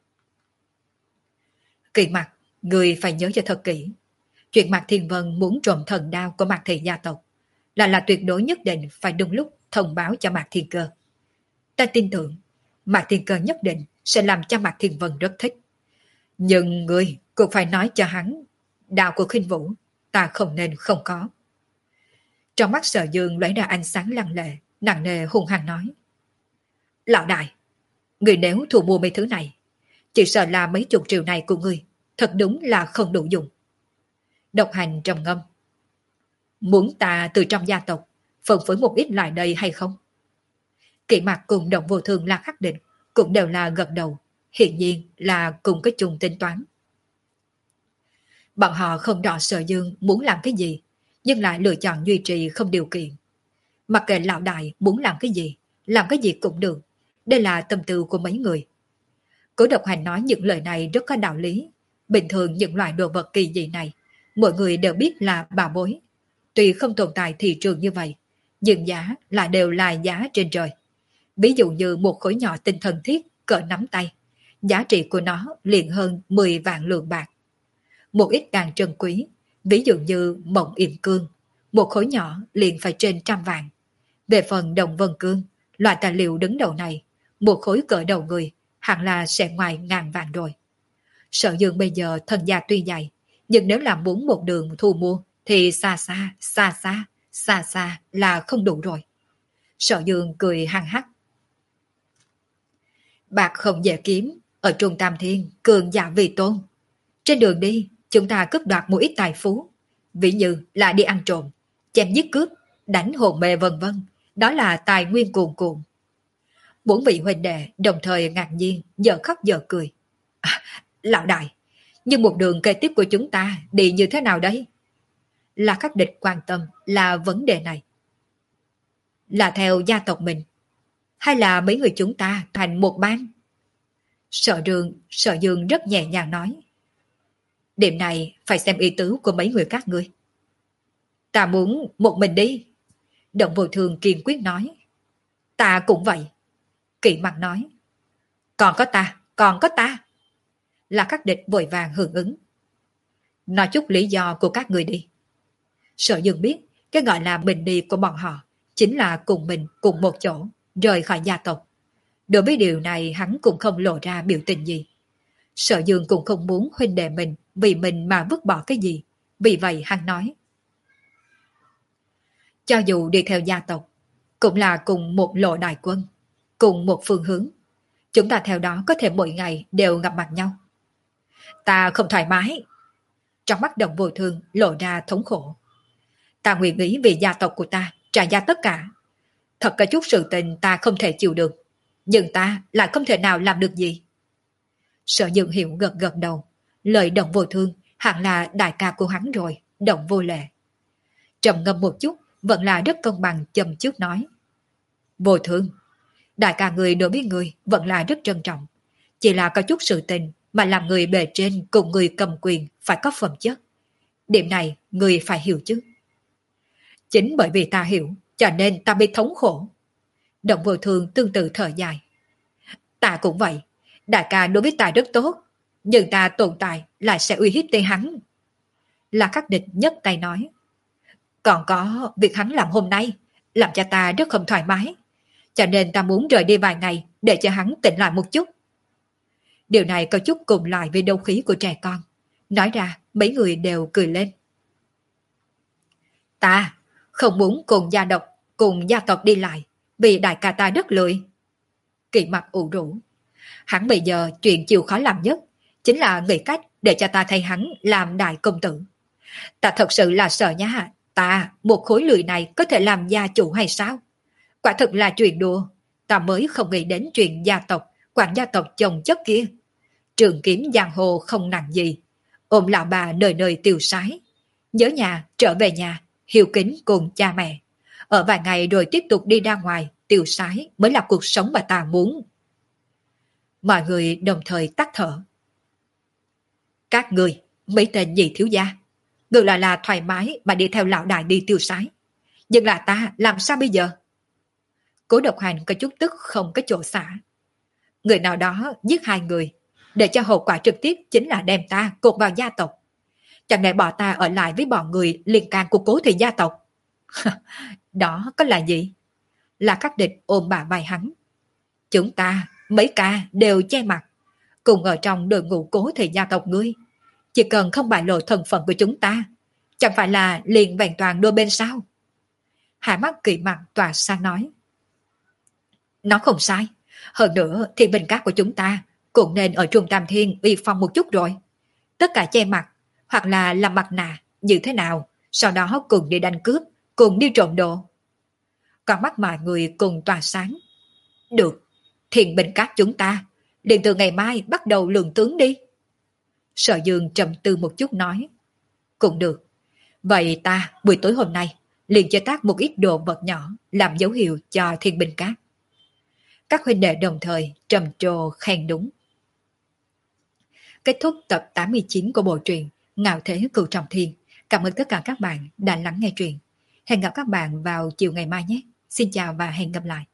Kỵ Mặc, người phải nhớ cho thật kỹ. Chuyện Mạc Thiên Vân muốn trộm thần đao của Mạc Thị gia tộc là là tuyệt đối nhất định phải đúng lúc thông báo cho Mạc Thiên Cơ. Ta tin tưởng Mạc Thiên Cơ nhất định sẽ làm cho Mạc Thiên Vân rất thích. Nhưng người cũng phải nói cho hắn, đạo của Khinh Vũ ta không nên không có. Trong mắt Sở Dương lóe ra ánh sáng lăng lệ, nặng nề hung hăng nói. Lão đại, người nếu thu mua mấy thứ này, chỉ sợ là mấy chục triệu này của người thật đúng là không đủ dùng. Độc Hành trầm ngâm. Muốn ta từ trong gia tộc phân phối một ít lại đây hay không? Kỵ Mặc cùng Động Vô Thương là khắc định, cũng đều là gật đầu, hiển nhiên là cùng cái chung tính toán. Bọn họ không rõ Sở Dương muốn làm cái gì, nhưng lại lựa chọn duy trì không điều kiện. Mặc kệ lão đại muốn làm cái gì, làm cái gì cũng được, đây là tâm tư của mấy người. Cố Độc Hành nói những lời này rất có đạo lý. Bình thường những loại đồ vật kỳ dị này, mọi người đều biết là bảo bối. Tuy không tồn tại thị trường như vậy, nhưng giá lại đều là giá trên trời. Ví dụ như một khối nhỏ tinh thần thiết cỡ nắm tay, giá trị của nó liền hơn mười vạn lượng bạc. Một ít càng trân quý, ví dụ như mộng yểm cương, một khối nhỏ liền phải trên trăm vạn. Về phần đồng vân cương, loại tài liệu đứng đầu này, một khối cỡ đầu người, hẳn là sẽ ngoài ngàn vạn rồi. Sở Dương bây giờ thân gia tuy dày, nhưng nếu là muốn một đường thu mua, thì xa xa, xa xa, xa xa là không đủ rồi. Sở Dương cười hăng hắc. Bạc không dễ kiếm, ở Trung Tam Thiên, cường giả vì tôn. Trên đường đi, chúng ta cướp đoạt một ít tài phú, ví như là đi ăn trộm, chém giết cướp, đánh hồn mê vân vân, đó là tài nguyên cuồn cuộn. Bốn vị huynh đệ đồng thời ngạc nhiên, giờ khóc giờ cười. À, lão đại, nhưng một đường kế tiếp của chúng ta đi như thế nào đấy? Là Khắc Địch quan tâm là vấn đề này. Là theo gia tộc mình, hay là mấy người chúng ta thành một bang? Sở Dương, Sở Dương rất nhẹ nhàng nói. Điểm này phải xem ý tứ của mấy người các ngươi. Ta muốn một mình đi. Động Vô Thường kiên quyết nói. Ta cũng vậy. Kỵ Mặc nói. Còn có ta, còn có ta. Là Khắc Địch vội vàng hưởng ứng. Nói chút lý do của các người đi. Sở Dương biết cái gọi là mình đi của bọn họ chính là cùng mình cùng một chỗ rời khỏi gia tộc. Đối với điều này hắn cũng không lộ ra biểu tình gì. Sở Dương cũng không muốn huynh đệ mình vì mình mà vứt bỏ cái gì. Vì vậy hắn nói. Cho dù đi theo gia tộc, cũng là cùng một lộ đại quân, cùng một phương hướng. Chúng ta theo đó có thể mỗi ngày đều gặp mặt nhau. Ta không thoải mái. Trong mắt Đồng Vô Thương lộ ra thống khổ. Ta nguyện ý vì gia tộc của ta trả giá tất cả. Thật có chút sự tình ta không thể chịu được, nhưng ta lại không thể nào làm được gì. Sở Dương Hiểu gật gật đầu. Lời Đồng Vô Thương hẳn là đại ca của hắn rồi, Đồng Vô Lệ. Trầm ngâm một chút, vẫn là rất công bằng châm trước nói. Vô Thương, đại ca người đối với người vẫn là rất trân trọng. Chỉ là có chút sự tình mà làm người bề trên cùng người cầm quyền phải có phẩm chất. Điểm này người phải hiểu chứ. Chính bởi vì ta hiểu, cho nên ta bị thống khổ. Đồng Vô Thương tương tự thở dài. Ta cũng vậy, đại ca đối với ta rất tốt, nhưng ta tồn tại lại sẽ uy hiếp tới hắn. La Khắc Địch nhấc tay nói. Còn có việc hắn làm hôm nay, làm cho ta rất không thoải mái. Cho nên ta muốn rời đi vài ngày để cho hắn tỉnh lại một chút. Điều này có chút cùng lại với đấu khí của trẻ con. Nói ra mấy người đều cười lên. Ta không muốn cùng gia độc, cùng gia tộc đi lại, vì đại ca ta rất lười. Kỳ Mặc ủ rũ. Hắn bây giờ chuyện chịu khó làm nhất chính là nghĩ cách để cho ta thay hắn làm đại công tử. Ta thật sự là sợ nha, ta một khối lười này có thể làm gia chủ hay sao? Quả thực là chuyện đùa, ta mới không nghĩ đến chuyện gia tộc, quản gia tộc chồng chất kia. Trường kiếm giang hồ không nặng gì, ôm lão bà nơi nơi tiêu sái. Nhớ nhà, trở về nhà, hiếu kính cùng cha mẹ. Ở vài ngày rồi tiếp tục đi ra ngoài, tiêu sái mới là cuộc sống mà ta muốn. Mọi người đồng thời tắt thở. Các người, mấy tên nhị thiếu gia, ngược lại là thoải mái mà đi theo lão đại đi tiêu sái. Nhưng là ta làm sao bây giờ? Cố Độc Hành có chút tức không có chỗ xả. Người nào đó giết hai người, để cho hậu quả trực tiếp chính là đem ta cột vào gia tộc. Chẳng lẽ bỏ ta ở lại với bọn người liên can của Cố thị gia tộc? Đó có là gì? Là Khắc Địch ôm bà vai hắn. Chúng ta, mấy ca đều che mặt, cùng ở trong đội ngũ Cố thị gia tộc ngươi. Chỉ cần không bại lộ thân phận của chúng ta, chẳng phải là liền vẹn toàn đôi bên sao? Hạ mắt Kỳ Mặc tỏa sang nói. Nó không sai. Hơn nữa thì bình cát của chúng ta cũng nên ở Trung Tam Thiên uy phong một chút rồi. Tất cả che mặt, hoặc là làm mặt nạ, như thế nào, sau đó cùng đi đánh cướp, cùng đi trộm đồ. Con mắt mọi người cùng tỏa sáng. Được, Thiên bình cát chúng ta, liền từ ngày mai bắt đầu lượng tướng đi. Sở Dương trầm tư một chút nói. Cũng được. Vậy ta buổi tối hôm nay liền chế tác một ít đồ vật nhỏ làm dấu hiệu cho Thiên binh cát. Các huynh đệ đồng thời trầm trồ khen đúng. Kết thúc tập tám mươi chín của bộ truyện Ngạo Thế Cửu Trọng Thiên. Cảm ơn tất cả các bạn đã lắng nghe truyện. Hẹn gặp các bạn vào chiều ngày mai nhé. Xin chào và hẹn gặp lại.